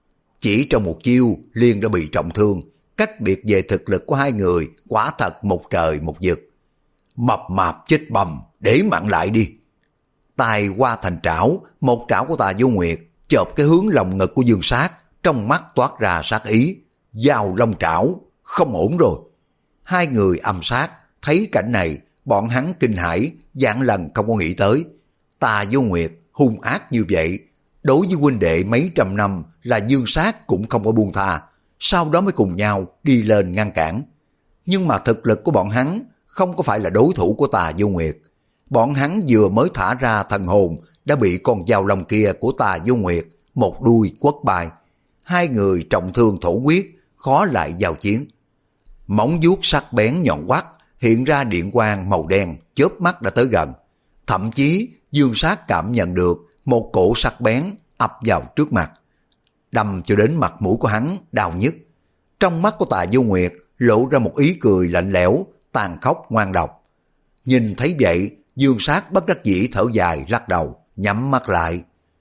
Chỉ trong một chiêu liền đã bị trọng thương, cách biệt về thực lực của hai người quả thật một trời một vực. Mập mạp chết bầm, để mạng lại đi. Tài qua thành trảo, một trảo của Tà Vô Nguyệt chộp cái hướng lồng ngực của Dương Sát, trong mắt toát ra sát ý. Giao long trảo, không ổn rồi. Hai người âm sát thấy cảnh này, bọn hắn kinh hãi, vạn lần không có nghĩ tới. Tà Vô Nguyệt hung ác như vậy, đối với huynh đệ mấy trăm năm là Dương Sát cũng không có buông tha, sau đó mới cùng nhau đi lên ngăn cản. Nhưng mà thực lực của bọn hắn không có phải là đối thủ của Tà Vô Nguyệt. Bọn hắn vừa mới thả ra thần hồn đã bị con dao long kia của Tà Vô Nguyệt một đuôi quất bay. Hai người trọng thương thổ huyết, khó lại giao chiến. Móng vuốt sắc bén nhọn quắt hiện ra điện quang màu đen, chớp mắt đã tới gần. Thậm chí Dương Sát cảm nhận được một cổ sắc bén ập vào trước mặt, đâm cho đến mặt mũi của hắn đau nhức. Trong mắt của Tà Vô Nguyệt lộ ra một ý cười lạnh lẽo, tàn khốc ngoan độc. Nhìn thấy vậy, Dương Sát bất đắc dĩ thở dài lắc đầu, nhắm mắt lại.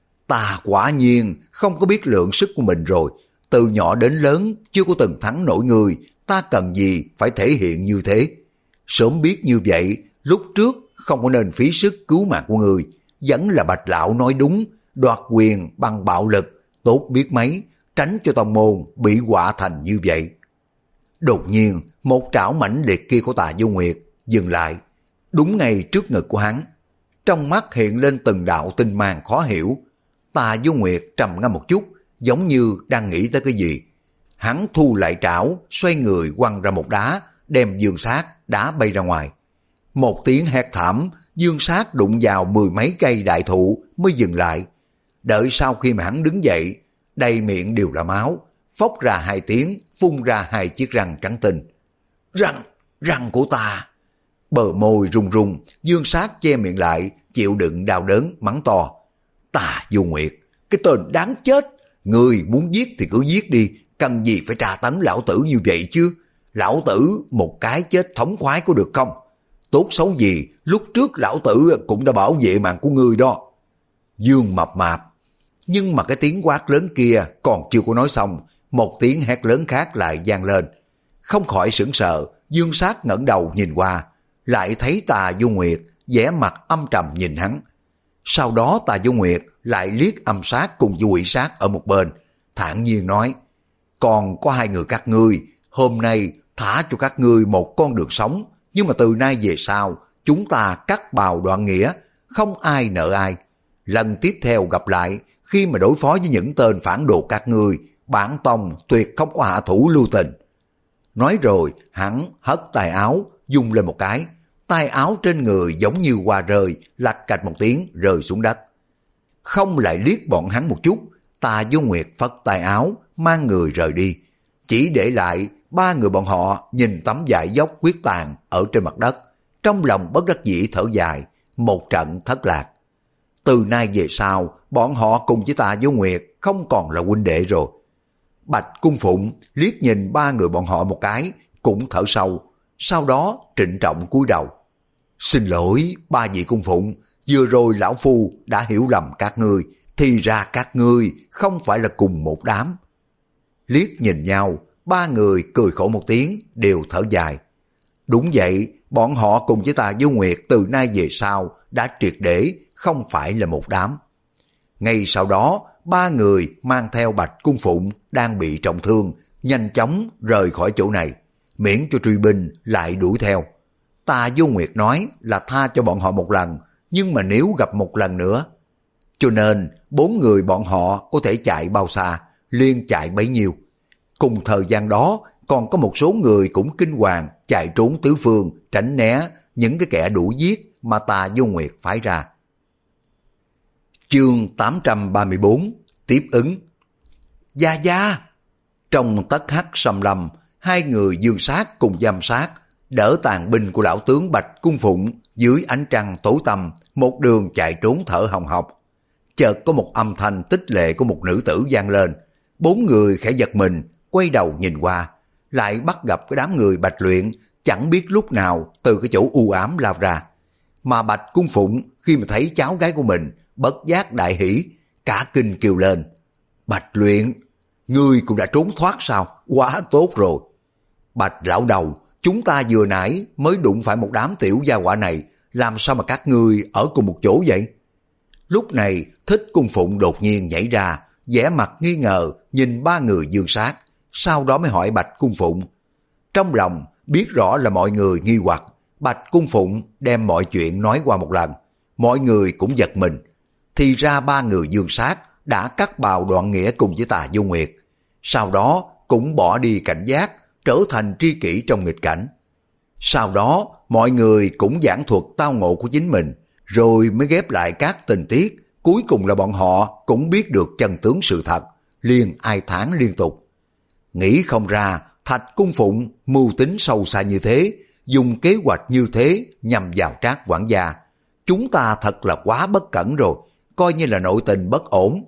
Ta quả nhiên không có biết lượng sức của mình rồi, từ nhỏ đến lớn chưa có từng thắng nổi người, ta cần gì phải thể hiện như thế. Sớm biết như vậy, lúc trước không có nên phí sức cứu mạng của người. Vẫn là Bạch Lão nói đúng, đoạt quyền bằng bạo lực, tốt biết mấy, tránh cho tông môn bị họa thành như vậy. Đột nhiên, một trảo mãnh liệt kia của Tà Vô Nguyệt dừng lại, đúng ngay trước ngực của hắn. Trong mắt hiện lên từng đạo tinh mang khó hiểu. Tà Vô Nguyệt trầm ngâm một chút, giống như đang nghĩ tới cái gì. Hắn thu lại trảo, xoay người quăng ra một đá, đem Dương Sát đá bay ra ngoài. Một tiếng hét thảm, Dương Sát đụng vào mười mấy cây đại thụ mới dừng lại. Đợi sau khi mà hắn đứng dậy, đầy miệng đều là máu, phốc ra hai tiếng, phun ra hai chiếc răng trắng tinh. Răng, răng của ta! Bờ môi run run, Dương Sát che miệng lại, chịu đựng đau đớn, mắng to. Tà Du Nguyệt, cái tên đáng chết! Người muốn giết thì cứ giết đi, cần gì phải tra tấn lão tử như vậy chứ? Lão tử một cái chết thống khoái có được không? Tốt xấu gì, lúc trước lão tử cũng đã bảo vệ mạng của ngươi đó. Dương mập mạp. Nhưng mà cái tiếng quát lớn kia còn chưa có nói xong, một tiếng hét lớn khác lại vang lên. Không khỏi sửng sợ, Dương Sát ngẩng đầu nhìn qua, lại thấy Tà Du Nguyệt vẻ mặt âm trầm nhìn hắn. Sau đó Tà Du Nguyệt lại liếc Âm Sát cùng với Quỷ Sát ở một bên, thản nhiên nói, còn có hai người các ngươi, hôm nay thả cho các ngươi một con đường sống, nhưng mà từ nay về sau, chúng ta cắt bào đoạn nghĩa, không ai nợ ai. Lần tiếp theo gặp lại, khi mà đối phó với những tên phản đồ các ngươi, bản tông tuyệt không có hạ thủ lưu tình. Nói rồi, hắn hất tay áo, dùng lên một cái, tay áo trên người giống như hoa rơi, lạch cạch một tiếng rơi xuống đất. Không lại liếc bọn hắn một chút, Tà Du Nguyệt phất tay áo, mang người rời đi. Chỉ để lại ba người bọn họ nhìn tấm vải dốc quyết tàn ở trên mặt đất, trong lòng bất đắc dĩ thở dài, một trận thất lạc. Từ nay về sau, bọn họ cùng với Tà Du Nguyệt không còn là huynh đệ rồi. Bạch Cung Phụng liếc nhìn ba người bọn họ một cái, cũng thở sâu, sau đó trịnh trọng cúi đầu. Xin lỗi ba vị Cung Phụng, vừa rồi lão phu đã hiểu lầm các ngươi, thì ra các ngươi không phải là cùng một đám. Liếc nhìn nhau, ba người cười khổ một tiếng, đều thở dài. Đúng vậy, bọn họ cùng với Tà Du Nguyệt từ nay về sau đã triệt để không phải là một đám. Ngay sau đó, ba người mang theo Bạch Cung Phụng đang bị trọng thương, nhanh chóng rời khỏi chỗ này, miễn cho truy binh lại đuổi theo. Tà Du Nguyệt nói là tha cho bọn họ một lần, nhưng mà nếu gặp một lần nữa, cho nên bốn người bọn họ có thể chạy bao xa, liên chạy bấy nhiêu. Cùng thời gian đó, còn có một số người cũng kinh hoàng chạy trốn tứ phương, tránh né những cái kẻ đuổi giết mà Tà Du Nguyệt phái ra. Chương tám trăm ba mươi bốn, tiếp ứng. Gia Gia! Trong tất hắc xâm lâm, hai người Dương Sát cùng Giam Sát đỡ tàn binh của lão tướng Bạch Cung Phụng dưới ánh trăng tối tăm, một đường chạy trốn thở hồng hộc. Chợt có một âm thanh tích lệ của một nữ tử vang lên, bốn người khẽ giật mình, quay đầu nhìn qua, lại bắt gặp cái đám người Bạch Luyện chẳng biết lúc nào từ cái chỗ u ám lao ra. Mà Bạch Cung Phụng khi mà thấy cháu gái của mình, bất giác đại hỉ, cả kinh kêu lên. Bạch Luyện, ngươi cũng đã trốn thoát sao? Quá tốt rồi. Bạch lão đầu, chúng ta vừa nãy mới đụng phải một đám tiểu gia hỏa này, làm sao mà các ngươi ở cùng một chỗ vậy? Lúc này, Thích Cung Phụng đột nhiên nhảy ra, vẻ mặt nghi ngờ nhìn ba người Dương Sát, sau đó mới hỏi Bạch Cung Phụng. Trong lòng biết rõ là mọi người nghi hoặc, Bạch Cung Phụng đem mọi chuyện nói qua một lần, mọi người cũng giật mình. Thì ra ba người Dương Sát đã cắt bào Đoạn Nghĩa cùng với Tà Du Nguyệt, sau đó cũng bỏ đi cảnh giác, trở thành tri kỷ trong nghịch cảnh. Sau đó mọi người cũng giảng thuật tao ngộ của chính mình, rồi mới ghép lại các tình tiết, cuối cùng là bọn họ cũng biết được chân tướng sự thật, liền ai thán liên tục. Nghĩ không ra Thạch Cung Phụng mưu tính sâu xa như thế, dùng kế hoạch như thế nhằm vào Trác quản gia. Chúng ta thật là quá bất cẩn rồi, coi như là nội tình bất ổn.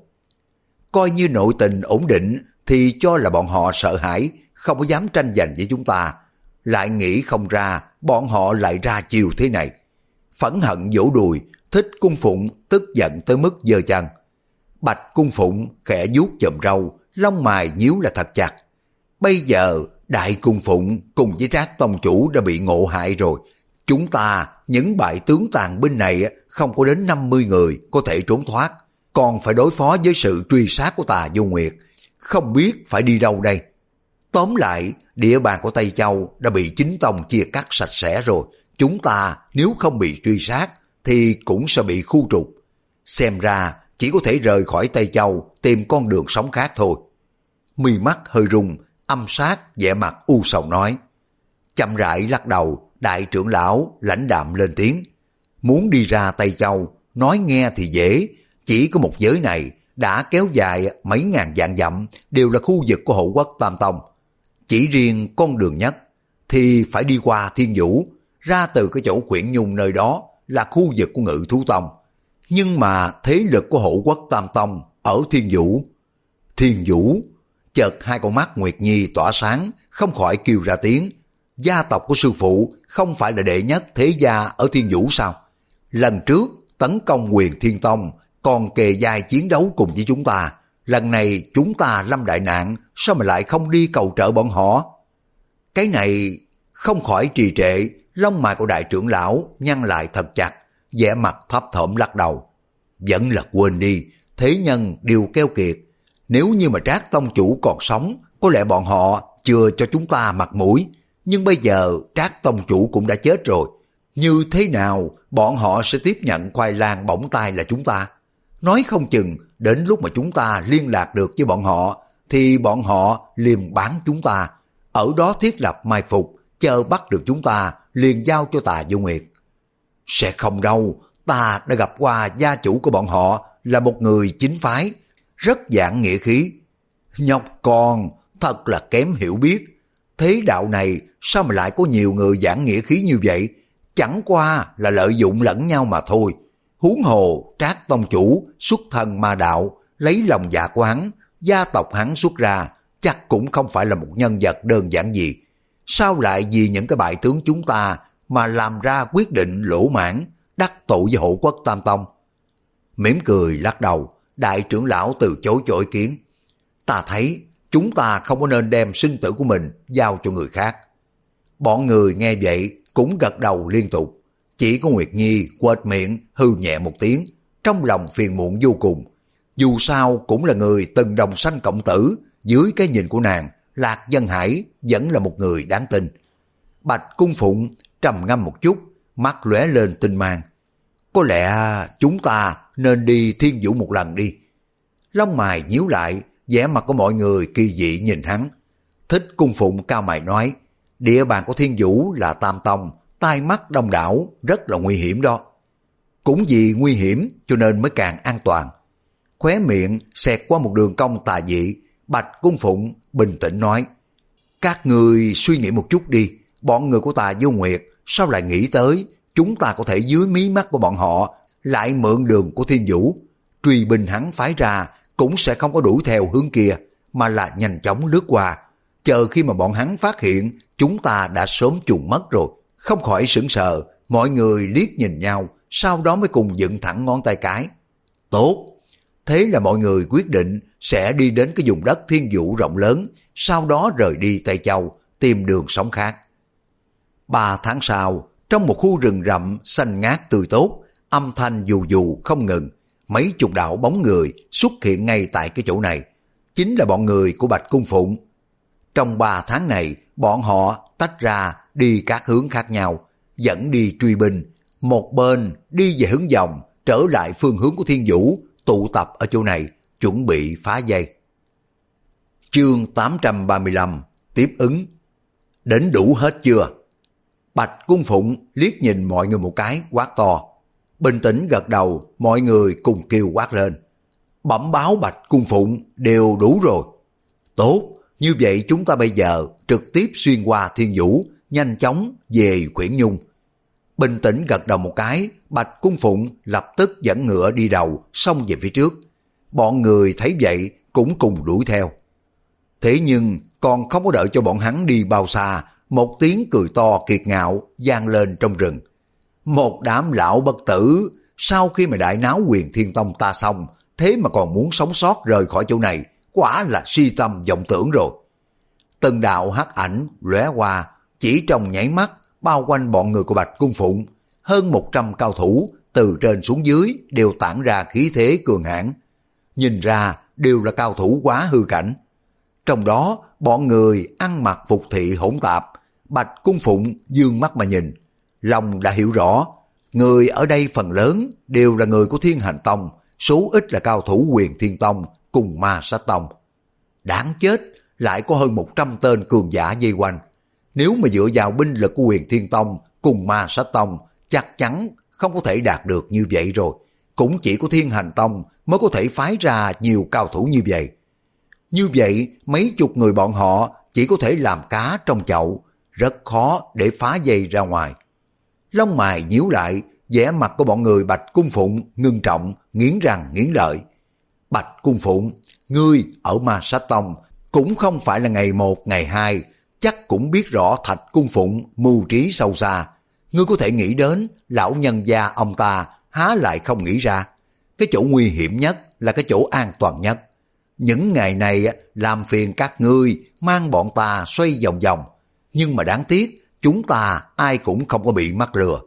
Coi như nội tình ổn định thì cho là bọn họ sợ hãi, không có dám tranh giành với chúng ta. Lại nghĩ không ra bọn họ lại ra chiều thế này. Phẫn hận vỗ đùi, Thích Cung Phụng tức giận tới mức giơ chân. Bạch Cung Phụng khẽ vuốt chòm râu, lông mày nhíu là thật chặt. Bây giờ Đại Cung Phụng cùng với Trác tông chủ đã bị ngộ hại rồi. Chúng ta, những bại tướng tàn binh này không có đến năm mươi người có thể trốn thoát, còn phải đối phó với sự truy sát của Tà Du Nguyệt. Không biết phải đi đâu đây. Tóm lại, địa bàn của Tây Châu đã bị chính tông chia cắt sạch sẽ rồi. Chúng ta nếu không bị truy sát thì cũng sẽ bị khu trục. Xem ra chỉ có thể rời khỏi Tây Châu tìm con đường sống khác thôi. Mi mắt hơi rung, Âm Sát vẻ mặt u sầu nói. Chậm rãi lắc đầu, đại trưởng lão lãnh đạm lên tiếng. muốn đi ra Tây Châu, nói nghe thì dễ, chỉ có một giới này đã kéo dài mấy ngàn vạn dặm, đều là khu vực của hộ quốc Tam Tông. Chỉ riêng con đường nhất thì phải đi qua Thiên Vũ, ra từ cái chỗ Khuyển Nhung nơi đó là khu vực của Ngự Thú Tông. Nhưng mà thế lực của hộ quốc Tam Tông ở Thiên Vũ. Thiên Vũ, chợt hai con mắt Nguyệt Nhi tỏa sáng, không khỏi kêu ra tiếng. Gia tộc của sư phụ không phải là đệ nhất thế gia ở Thiên Vũ sao? Lần trước tấn công Huyền Thiên Tông còn kề vai chiến đấu cùng với chúng ta. Lần này chúng ta lâm đại nạn, sao mà lại không đi cầu trợ bọn họ? Cái này không khỏi trì trệ, lông mày của đại trưởng lão nhăn lại thật chặt, vẻ mặt thấp thỏm lắc đầu. Vẫn là quên đi, thế nhân đều keo kiệt. Nếu như mà Trác tông chủ còn sống, có lẽ bọn họ chưa cho chúng ta mặt mũi. Nhưng bây giờ Trác tông chủ cũng đã chết rồi. Như thế nào bọn họ sẽ tiếp nhận khoai lang bỏng tai là chúng ta? Nói không chừng đến lúc mà chúng ta liên lạc được với bọn họ, thì bọn họ liền bán chúng ta. Ở đó thiết lập mai phục, chờ bắt được chúng ta, liền giao cho Tà Vô Nguyệt. Sẽ không đâu, ta đã gặp qua gia chủ của bọn họ là một người chính phái, rất giảng nghĩa khí. Nhóc con, thật là kém hiểu biết. Thế đạo này sao mà lại có nhiều người giảng nghĩa khí như vậy? Chẳng qua là lợi dụng lẫn nhau mà thôi. Huống hồ Trác tông chủ xuất thân ma đạo, lấy lòng dạ của hắn, gia tộc hắn xuất ra, chắc cũng không phải là một nhân vật đơn giản gì. Sao lại vì những cái bại tướng chúng ta mà làm ra quyết định lỗ mãn, đắc tội với hộ quốc Tam Tông? Mỉm cười lắc đầu, đại trưởng lão từ chối cho ý kiến. Ta thấy chúng ta không có nên đem sinh tử của mình giao cho người khác. Bọn người nghe vậy cũng gật đầu liên tục. Chỉ có Nguyệt Nhi quệt miệng hư nhẹ một tiếng, trong lòng phiền muộn vô cùng. Dù sao cũng là người từng đồng sanh cộng tử, dưới cái nhìn của nàng, Lạc Dân Hải vẫn là một người đáng tin. Bạch Cung Phụng trầm ngâm một chút, mắt lóe lên tinh mang. Có lẽ chúng ta nên đi Thiên Vũ một lần đi. Lông mày nhíu lại, vẻ mặt của mọi người kỳ dị nhìn hắn. Thích Cung Phụng cao mày nói, địa bàn của Thiên Vũ là Tam Tông, tai mắt đông đảo, rất là nguy hiểm đó. Cũng vì nguy hiểm cho nên mới càng an toàn. Khóe miệng xẹt qua một đường cong tà dị, Bạch Cung Phụng bình tĩnh nói, các người suy nghĩ một chút đi, bọn người của Tà Vô Nguyệt sao lại nghĩ tới chúng ta có thể dưới mí mắt của bọn họ lại mượn đường của Thiên Vũ. Truy binh hắn phái ra cũng sẽ không có đuổi theo hướng kia, mà là nhanh chóng lướt qua. Chờ khi mà bọn hắn phát hiện, chúng ta đã sớm trùng mất rồi. Không khỏi sững sờ, mọi người liếc nhìn nhau, sau đó mới cùng dựng thẳng ngón tay cái. Tốt! Thế là mọi người quyết định sẽ đi đến cái vùng đất Thiên Vũ rộng lớn, sau đó rời đi Tây Châu, tìm đường sống khác. Ba tháng sau, trong một khu rừng rậm xanh ngát tươi tốt, âm thanh dù dù không ngừng, mấy chục đạo bóng người xuất hiện ngay tại cái chỗ này, chính là bọn người của Bạch Cung Phụng. Trong ba tháng này, bọn họ tách ra đi các hướng khác nhau, dẫn đi truy binh, một bên đi về hướng dòng, trở lại phương hướng của Thiên Vũ, tụ tập ở chỗ này, chuẩn bị phá dây. Chương tám trăm ba mươi lăm, tiếp ứng. Đến đủ hết chưa? Bạch Cung Phụng liếc nhìn mọi người một cái, quát to. Bình tĩnh gật đầu, mọi người cùng kêu quát lên. Bẩm báo Bạch Cung Phụng, đều đủ rồi. Tốt, như vậy chúng ta bây giờ trực tiếp xuyên qua Thiên Vũ, nhanh chóng về Khuyển Nhung. Bình tĩnh gật đầu một cái, Bạch Cung Phụng lập tức dẫn ngựa đi đầu, xông về phía trước. Bọn người thấy vậy cũng cùng đuổi theo. Thế nhưng còn không có đợi cho bọn hắn đi bao xa, một tiếng cười to kiệt ngạo vang lên trong rừng. Một đám lão bất tử, sau khi mà đại náo Huyền Thiên Tông ta xong, thế mà còn muốn sống sót rời khỏi chỗ này, quả là si tâm vọng tưởng rồi. Từng đạo hắc ảnh lóe qua, chỉ trong nháy mắt bao quanh bọn người của Bạch Cung Phụng, hơn một trăm cao thủ từ trên xuống dưới đều tản ra khí thế cường hãn, nhìn ra đều là cao thủ quá hư cảnh. Trong đó bọn người ăn mặc phục thị hỗn tạp, Bạch Cung Phụng dương mắt mà nhìn, lòng đã hiểu rõ, người ở đây phần lớn đều là người của Thiên Hành Tông, số ít là cao thủ Huyền Thiên Tông cùng Ma Sát Tông. Đáng chết, lại có hơn một trăm tên cường giả vây quanh. Nếu mà dựa vào binh lực của Huyền Thiên Tông cùng Ma Sát Tông, chắc chắn không có thể đạt được như vậy rồi. Cũng chỉ có Thiên Hành Tông mới có thể phái ra nhiều cao thủ như vậy. Như vậy, mấy chục người bọn họ chỉ có thể làm cá trong chậu, rất khó để phá dây ra ngoài. Lông mày nhíu lại, vẻ mặt của bọn người Bạch Cung Phụng ngưng trọng, nghiến răng nghiến lợi. Bạch Cung Phụng, ngươi ở Ma Sát Tông cũng không phải là ngày một ngày hai, chắc cũng biết rõ Thạch Cung Phụng mưu trí sâu xa. Ngươi có thể nghĩ đến lão nhân gia ông ta há lại không nghĩ ra. Cái chỗ nguy hiểm nhất là cái chỗ an toàn nhất. Những ngày này làm phiền các ngươi mang bọn ta xoay vòng vòng, nhưng mà đáng tiếc chúng ta ai cũng không có bị mắc lừa.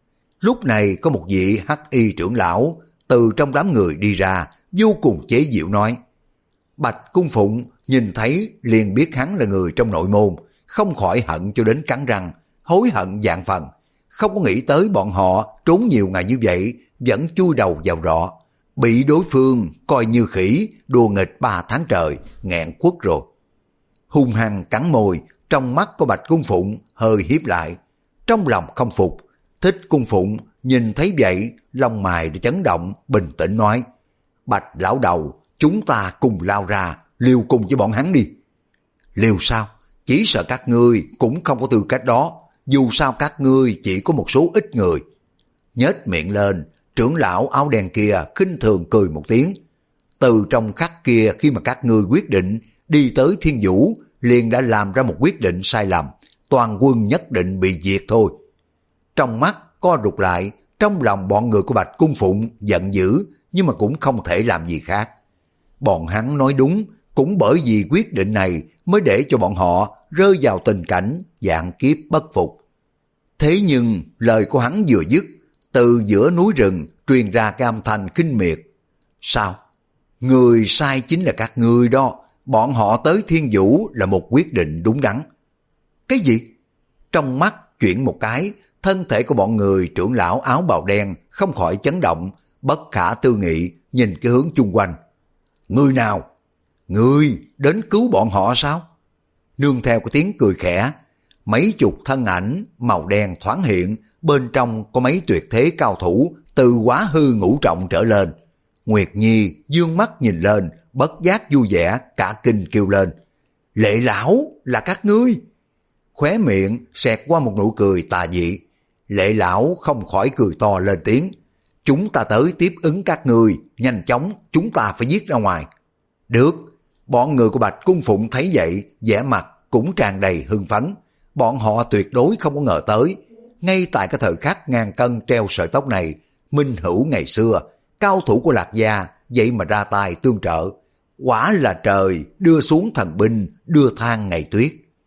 Lúc này có một vị hắc y trưởng lão từ trong đám người đi ra, vô cùng chế giễu nói. Bạch Cung Phụng nhìn thấy liền biết hắn là người trong nội môn, không khỏi hận cho đến cắn răng, hối hận vạn phần. Không có nghĩ tới bọn họ trốn nhiều ngày như vậy vẫn chui đầu vào rọ, bị đối phương coi như khỉ đùa nghịch ba tháng trời, nghẹn quất rồi. Hung hăng cắn môi, trong mắt của Bạch Cung Phụng hơi hiếp lại, trong lòng không phục. Thích Cung Phụng nhìn thấy vậy, lông mày đã chấn động, bình tĩnh nói. Bạch lão đầu, chúng ta cùng lao ra, liều cùng với bọn hắn đi. Liều sao? Chỉ sợ các ngươi cũng không có tư cách đó, dù sao các ngươi chỉ có một số ít người. Nhếch miệng lên, trưởng lão áo đen kia khinh thường cười một tiếng. Từ trong khắc kia khi mà các ngươi quyết định đi tới Thiên Vũ, liền đã làm ra một quyết định sai lầm, toàn quân nhất định bị diệt thôi. Trong mắt co rụt lại, trong lòng bọn người của Bạch Cung Phụng giận dữ, nhưng mà cũng không thể làm gì khác. Bọn hắn nói đúng, cũng bởi vì quyết định này mới để cho bọn họ rơi vào tình cảnh vạn kiếp bất phục. Thế nhưng lời của hắn vừa dứt, từ giữa núi rừng truyền ra cái âm thanh khinh miệt. Sao? Người sai chính là các ngươi đó, bọn họ tới Thiên Vũ là một quyết định đúng đắn. Cái gì? Trong mắt chuyển một cái, thân thể của bọn người trưởng lão áo bào đen không khỏi chấn động, bất khả tư nghị nhìn cái hướng chung quanh. Người nào? Ngươi đến cứu bọn họ sao? Nương theo cái tiếng cười khẽ, mấy chục thân ảnh màu đen thoáng hiện, bên trong có mấy tuyệt thế cao thủ từ Quá Hư Ngũ Trọng trở lên. Nguyệt Nhi dương mắt nhìn lên, bất giác vui vẻ, cả kinh kêu lên. Lệ lão, là các ngươi. Khóe miệng xẹt qua một nụ cười tà dị. Lệ lão không khỏi cười to lên tiếng. Chúng ta tới tiếp ứng các ngươi, nhanh chóng chúng ta phải giết ra ngoài. Được, bọn người của Bạch Cung Phụng thấy vậy, vẻ mặt cũng tràn đầy hưng phấn. Bọn họ tuyệt đối không có ngờ tới, ngay tại cái thời khắc ngàn cân treo sợi tóc này, Minh Hữu ngày xưa, cao thủ của Lạc Gia, vậy mà ra tay tương trợ. Quả là trời đưa xuống thần binh, đưa than ngày tuyết.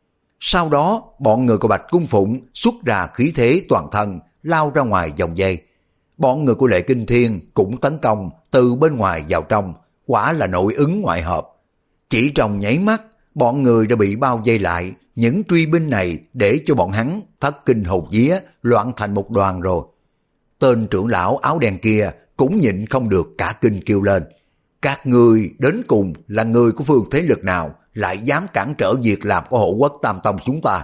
Sau đó, bọn người của Bạch Cung Phụng xuất ra khí thế toàn thân, lao ra ngoài vòng dây. Bọn người của Lệ Kinh Thiên cũng tấn công từ bên ngoài vào trong, quả là nội ứng ngoại hợp. Chỉ trong nháy mắt, bọn người đã bị bao vây lại, những truy binh này để cho bọn hắn thất kinh hồn vía, loạn thành một đoàn rồi. Tên trưởng lão áo đen kia cũng nhịn không được cả kinh kêu lên. Các ngươi đến cùng là người của phương thế lực nào lại dám cản trở việc làm của hộ quốc Tam Tông chúng ta?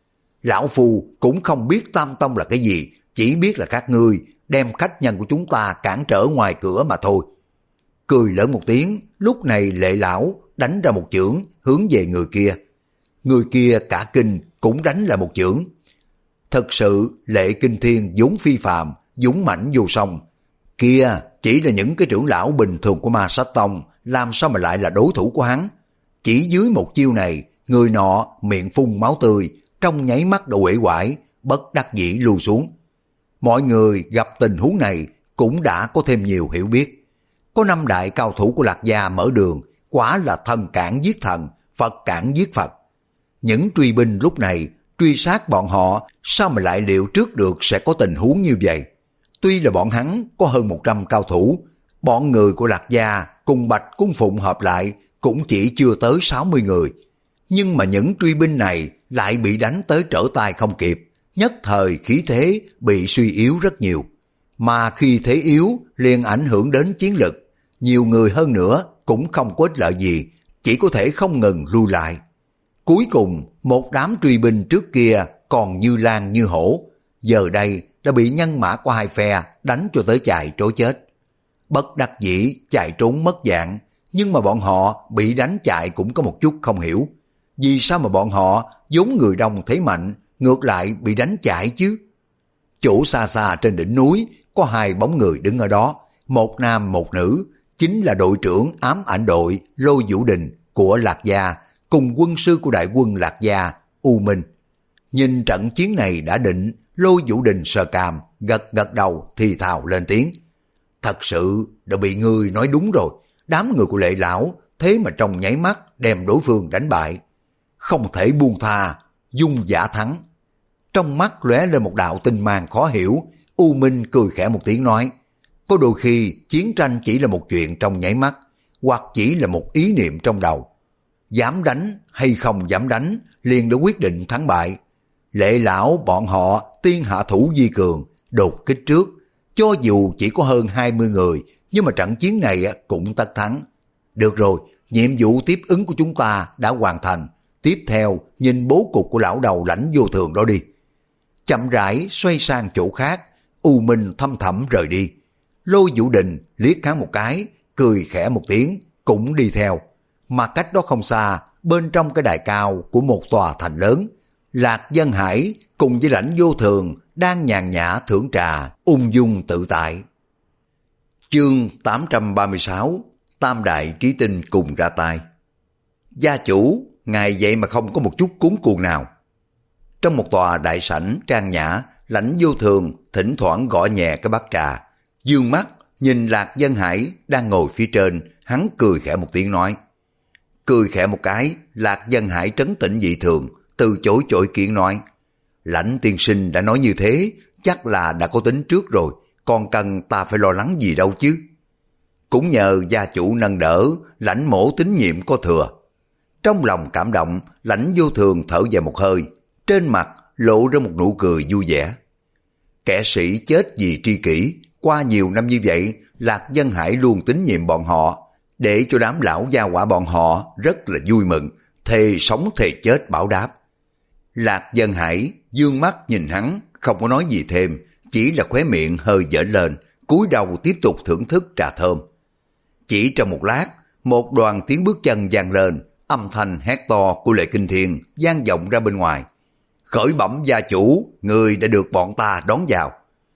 Lão Phu cũng không biết Tam Tông là cái gì, chỉ biết là các ngươi đem khách nhân của chúng ta cản trở ngoài cửa mà thôi. Cười lớn một tiếng, lúc này Lệ lão đánh ra một chưởng hướng về người kia. Người kia cả kinh cũng đánh là một chưởng. Thật sự Lệ Kinh Thiên vốn phi phàm, dũng mãnh vô song. Kia chỉ là những cái trưởng lão bình thường của Ma Sát Tông, làm sao mà lại là đối thủ của hắn? Chỉ dưới một chiêu này, người nọ miệng phun máu tươi, trong nháy mắt đã uể oải, bất đắc dĩ lùi xuống. Mọi người gặp tình huống này cũng đã có thêm nhiều hiểu biết. Có năm đại cao thủ của Lạc Gia mở đường, quả là thần cản giết thần, Phật cản giết Phật. Những truy binh lúc này truy sát bọn họ, sao mà lại liệu trước được sẽ có tình huống như vậy? Tuy là bọn hắn có hơn một trăm cao thủ, bọn người của Lạc Gia cùng Bạch Cung Phụng hợp lại cũng chỉ chưa tới sáu mươi người. Nhưng mà những truy binh này lại bị đánh tới trở tay không kịp, nhất thời khí thế bị suy yếu rất nhiều. Mà khi thế yếu liền ảnh hưởng đến chiến lực, nhiều người hơn nữa cũng không có ích lợi gì, chỉ có thể không ngừng lui lại. Cuối cùng, một đám truy binh trước kia còn như lang như hổ, giờ đây đã bị nhân mã của hai phe đánh cho tới chạy trối chết. Bất đắc dĩ chạy trốn mất dạng, nhưng mà bọn họ bị đánh chạy cũng có một chút không hiểu. Vì sao mà bọn họ vốn người đông thế mạnh, ngược lại bị đánh chạy chứ? Chỗ xa xa trên đỉnh núi có hai bóng người đứng ở đó, một nam một nữ, chính là đội trưởng ám ảnh đội Lôi Vũ Đình của Lạc Gia cùng quân sư của đại quân Lạc Gia U Minh. Nhìn trận chiến này đã định, Lôi Vũ Đình sờ cằm, gật gật đầu thì thào lên tiếng. Thật sự đã bị ngươi nói đúng rồi, đám người của Lệ Lão thế mà trong nháy mắt đem đối phương đánh bại. Không thể buông tha, dung giả thắng. Trong mắt lóe lên một đạo tinh mang khó hiểu, U Minh cười khẽ một tiếng nói, có đôi khi chiến tranh chỉ là một chuyện trong nháy mắt, hoặc chỉ là một ý niệm trong đầu. Dám đánh hay không dám đánh liền đã quyết định thắng bại. Lệ Lão bọn họ tiên hạ thủ vi cường, đột kích trước, cho dù chỉ có hơn hai mươi người, nhưng mà trận chiến này cũng tất thắng. Được rồi, nhiệm vụ tiếp ứng của chúng ta đã hoàn thành. Tiếp theo, nhìn bố cục của lão đầu Lãnh Vô Thường đó đi. Chậm rãi xoay sang chỗ khác, U Minh thâm thẳm rời đi. Lôi Vũ Đình liếc hắn một cái, cười khẽ một tiếng, cũng đi theo. Mà cách đó không xa, bên trong cái đài cao của một tòa thành lớn, Lạc Dân Hải cùng với Lãnh Vô Thường đang nhàn nhã thưởng trà, ung dung tự tại. Chương tám trăm ba mươi sáu, Tam Đại Trí Tinh cùng ra tay. Gia chủ, ngài vậy mà không có một chút cuống cuồng nào. Trong một tòa đại sảnh trang nhã, Lãnh Vô Thường thỉnh thoảng gõ nhẹ cái bát trà, dương mắt nhìn Lạc Dân Hải đang ngồi phía trên, hắn cười khẽ một tiếng nói. Cười khẽ một cái, Lạc Dân Hải trấn tĩnh dị thường, từ chối chối kiện nói, Lãnh tiên sinh đã nói như thế, chắc là đã có tính trước rồi, còn cần ta phải lo lắng gì đâu chứ. Cũng nhờ gia chủ nâng đỡ, Lãnh mổ tín nhiệm có thừa. Trong lòng cảm động, Lãnh Vô Thường thở dài một hơi, trên mặt lộ ra một nụ cười vui vẻ. Kẻ sĩ chết vì tri kỷ, qua nhiều năm như vậy, Lạc Dân Hải luôn tín nhiệm bọn họ, để cho đám lão gia hỏa bọn họ rất là vui mừng, thề sống thề chết bảo đáp. Lạc Dân Hải dương mắt nhìn hắn, không có nói gì thêm, chỉ là khóe miệng hơi dở lên, cúi đầu tiếp tục thưởng thức trà thơm. Chỉ trong một lát, một đoàn tiếng bước chân vang lên, âm thanh hét to của Lệ Kinh Thiên vang vọng ra bên ngoài. Khởi bẩm gia chủ, người đã được bọn ta đón vào.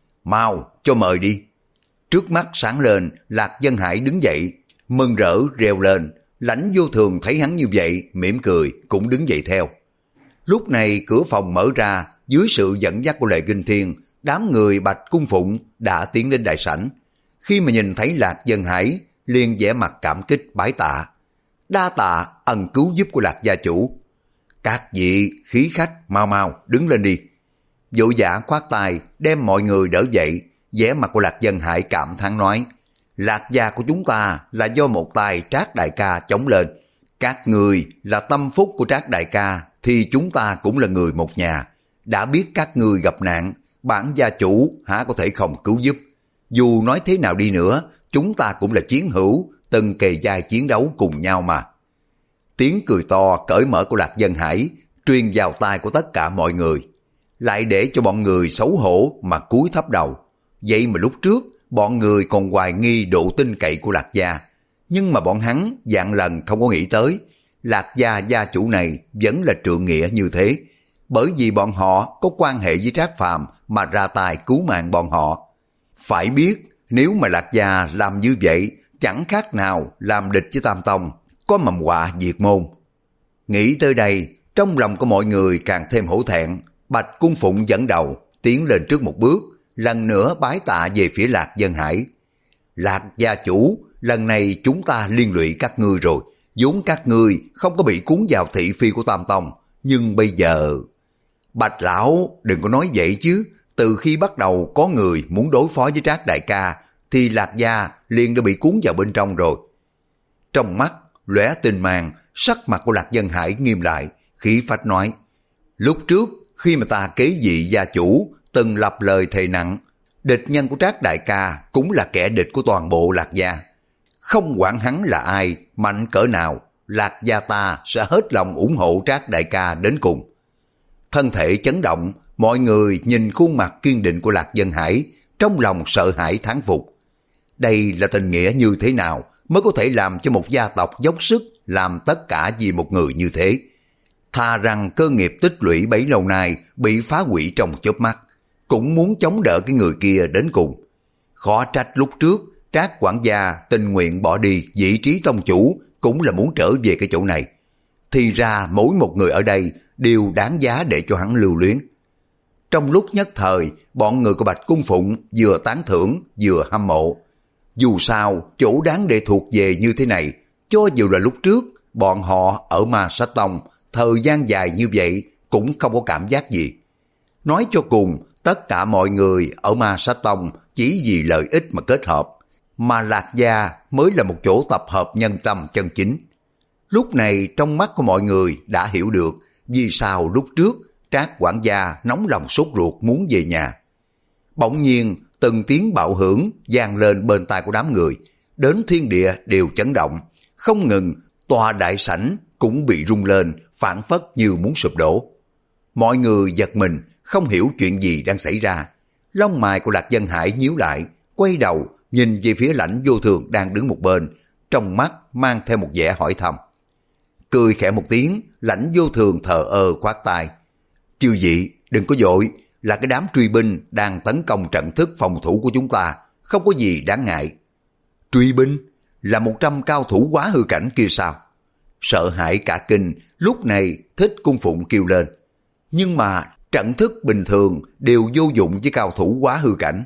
Mau, cho mời đi. Trước mắt sáng lên, Lạc Dân Hải đứng dậy, mừng rỡ reo lên. Lãnh Vô Thường thấy hắn như vậy, mỉm cười, cũng đứng dậy theo. Lúc này cửa phòng mở ra, dưới sự dẫn dắt của Lệ Kinh Thiên, đám người Bạch Cung Phụng đã tiến đến đại sảnh. Khi mà nhìn thấy Lạc Dân Hải, liền vẻ mặt cảm kích bái tạ. Đa tạ ân cứu giúp của Lạc gia chủ. Các vị khí khách mau mau đứng lên đi. Vội vã khoát tay đem mọi người đỡ dậy, vẻ mặt của Lạc Dân Hải cảm thán nói, Lạc gia của chúng ta là do một tay Trác đại ca chống lên. Các người là tâm phúc của Trác đại ca thì chúng ta cũng là người một nhà. Đã biết các người gặp nạn, bản gia chủ há có thể không cứu giúp. Dù nói thế nào đi nữa, chúng ta cũng là chiến hữu, từng kề vai chiến đấu cùng nhau mà. Tiếng cười to cởi mở của Lạc Dân Hải truyền vào tai của tất cả mọi người, lại để cho bọn người xấu hổ mà cúi thấp đầu. Vậy mà lúc trước bọn người còn hoài nghi độ tin cậy của Lạc gia, nhưng mà bọn hắn vạn lần không có nghĩ tới Lạc gia gia chủ này vẫn là trượng nghĩa như thế, bởi vì bọn họ có quan hệ với Trác Phàm mà ra tay cứu mạng bọn họ. Phải biết nếu mà Lạc gia làm như vậy, chẳng khác nào làm địch với Tam Tông, có mầm họa diệt môn. Nghĩ tới đây, trong lòng của mọi người càng thêm hổ thẹn. Bạch Cung Phụng dẫn đầu tiến lên trước một bước, lần nữa bái tạ về phía Lạc Dân Hải. Lạc gia chủ, lần này chúng ta liên lụy các ngươi rồi, vốn các ngươi không có bị cuốn vào thị phi của Tam Tông, nhưng bây giờ... Bạch lão đừng có nói vậy chứ, từ khi bắt đầu có người muốn đối phó với Trác đại ca, thì Lạc gia liền đã bị cuốn vào bên trong rồi. Trong mắt lóe tinh mang, sắc mặt của Lạc Dân Hải nghiêm lại, khí phách nói, lúc trước khi mà ta kế vị gia chủ từng lập lời thề nặng, địch nhân của Trác đại ca cũng là kẻ địch của toàn bộ Lạc gia. Không quản hắn là ai, mạnh cỡ nào, Lạc gia ta sẽ hết lòng ủng hộ Trác đại ca đến cùng. Thân thể chấn động, Mọi người nhìn khuôn mặt kiên định của Lạc Dân Hải, trong lòng sợ hãi thán phục. Đây là tình nghĩa như thế nào mới có thể làm cho một gia tộc dốc sức làm tất cả vì một người như thế? Thà rằng cơ nghiệp tích lũy bấy lâu nay bị phá hủy trong chớp mắt, cũng muốn chống đỡ cái người kia đến cùng. Khó trách lúc trước Trác quản gia tình nguyện bỏ đi vị trí tông chủ cũng là muốn trở về cái chỗ này. Thì ra mỗi một người ở đây đều đáng giá để cho hắn lưu luyến. Trong lúc nhất thời, bọn người của Bạch Cung Phụng vừa tán thưởng vừa hâm mộ. Dù sao, chỗ đáng để thuộc về như thế này, cho dù là lúc trước bọn họ ở Ma Sát Tông thời gian dài như vậy cũng không có cảm giác gì. Nói cho cùng, tất cả mọi người ở Ma Sát Tông chỉ vì lợi ích mà kết hợp, mà Lạc Gia mới là một chỗ tập hợp nhân tâm chân chính. Lúc này trong mắt của mọi người đã hiểu được vì sao lúc trước Trác quản gia nóng lòng sốt ruột muốn về nhà. Bỗng nhiên từng tiếng bạo hưởng vang lên bên tai của đám người, đến thiên địa đều chấn động, không ngừng tòa đại sảnh cũng bị rung lên, phảng phất như muốn sụp đổ. Mọi người giật mình, không hiểu chuyện gì đang xảy ra. Lông mày của Lạc Dân Hải nhíu lại, quay đầu nhìn về phía Lãnh Vô Thường đang đứng một bên, trong mắt mang theo một vẻ hỏi thăm. Cười khẽ một tiếng, Lãnh Vô Thường thờ ơ khoát tay. Chư vị, đừng có vội, là cái đám truy binh đang tấn công trận thức phòng thủ của chúng ta, không có gì đáng ngại. Truy binh? Là một trăm cao thủ quá hư cảnh kia sao? Sợ hãi cả kinh, lúc này Thích Cung Phụng kêu lên. Nhưng mà trận thức bình thường đều vô dụng với cao thủ quá hư cảnh.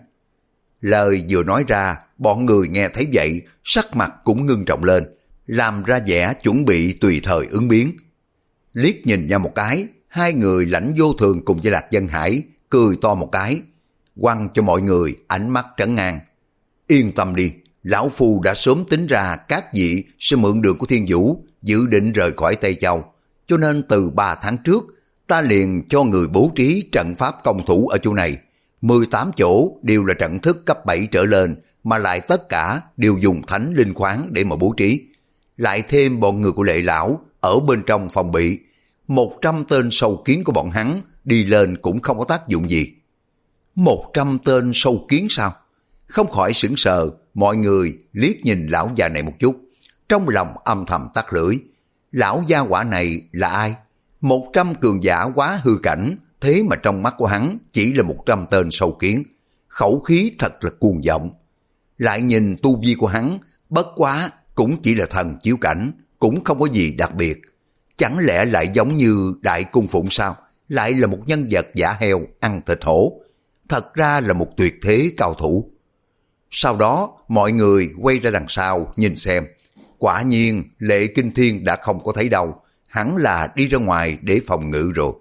Lời vừa nói ra, bọn người nghe thấy vậy, sắc mặt cũng ngưng trọng lên, làm ra vẻ chuẩn bị tùy thời ứng biến. Liếc nhìn nhau một cái, hai người Lãnh Vô Thường cùng với Lạc Dân Hải cười to một cái, quăng cho mọi người ánh mắt trấn an. Yên tâm đi, lão phu đã sớm tính ra các vị sẽ mượn đường của Thiên Vũ, dự định rời khỏi Tây Châu, cho nên từ ba tháng trước ta liền cho người bố trí trận pháp công thủ ở chỗ này. mười tám chỗ đều là trận thức cấp bảy trở lên, mà lại tất cả đều dùng thánh linh khoáng để mà bố trí. Lại thêm bọn người của Lệ Lão ở bên trong phòng bị, một trăm tên sâu kiến của bọn hắn đi lên cũng không có tác dụng gì. Một trăm tên sâu kiến sao? Không khỏi sững sờ, mọi người liếc nhìn lão già này một chút, trong lòng âm thầm tắt lưỡi. Lão gia quả này là ai? Một trăm cường giả quá hư cảnh, thế mà trong mắt của hắn chỉ là một trăm tên sâu kiến. Khẩu khí thật là cuồng vọng. Lại nhìn tu vi của hắn, bất quá cũng chỉ là thần chiếu cảnh, cũng không có gì đặc biệt. Chẳng lẽ lại giống như Đại Cung Phụng sao? Lại là một nhân vật giả heo, ăn thịt hổ. Thật ra là một tuyệt thế cao thủ. Sau đó, mọi người quay ra đằng sau nhìn xem. Quả nhiên, Lệ Kinh Thiên đã không có thấy đâu. Hắn là đi ra ngoài để phòng ngự rồi.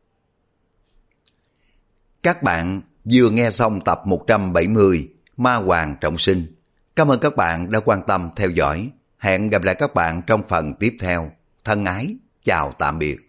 Các bạn vừa nghe xong tập một trăm bảy mươi Ma Hoàng Trọng Sinh. Cảm ơn các bạn đã quan tâm theo dõi. Hẹn gặp lại các bạn trong phần tiếp theo. Thân ái, chào tạm biệt.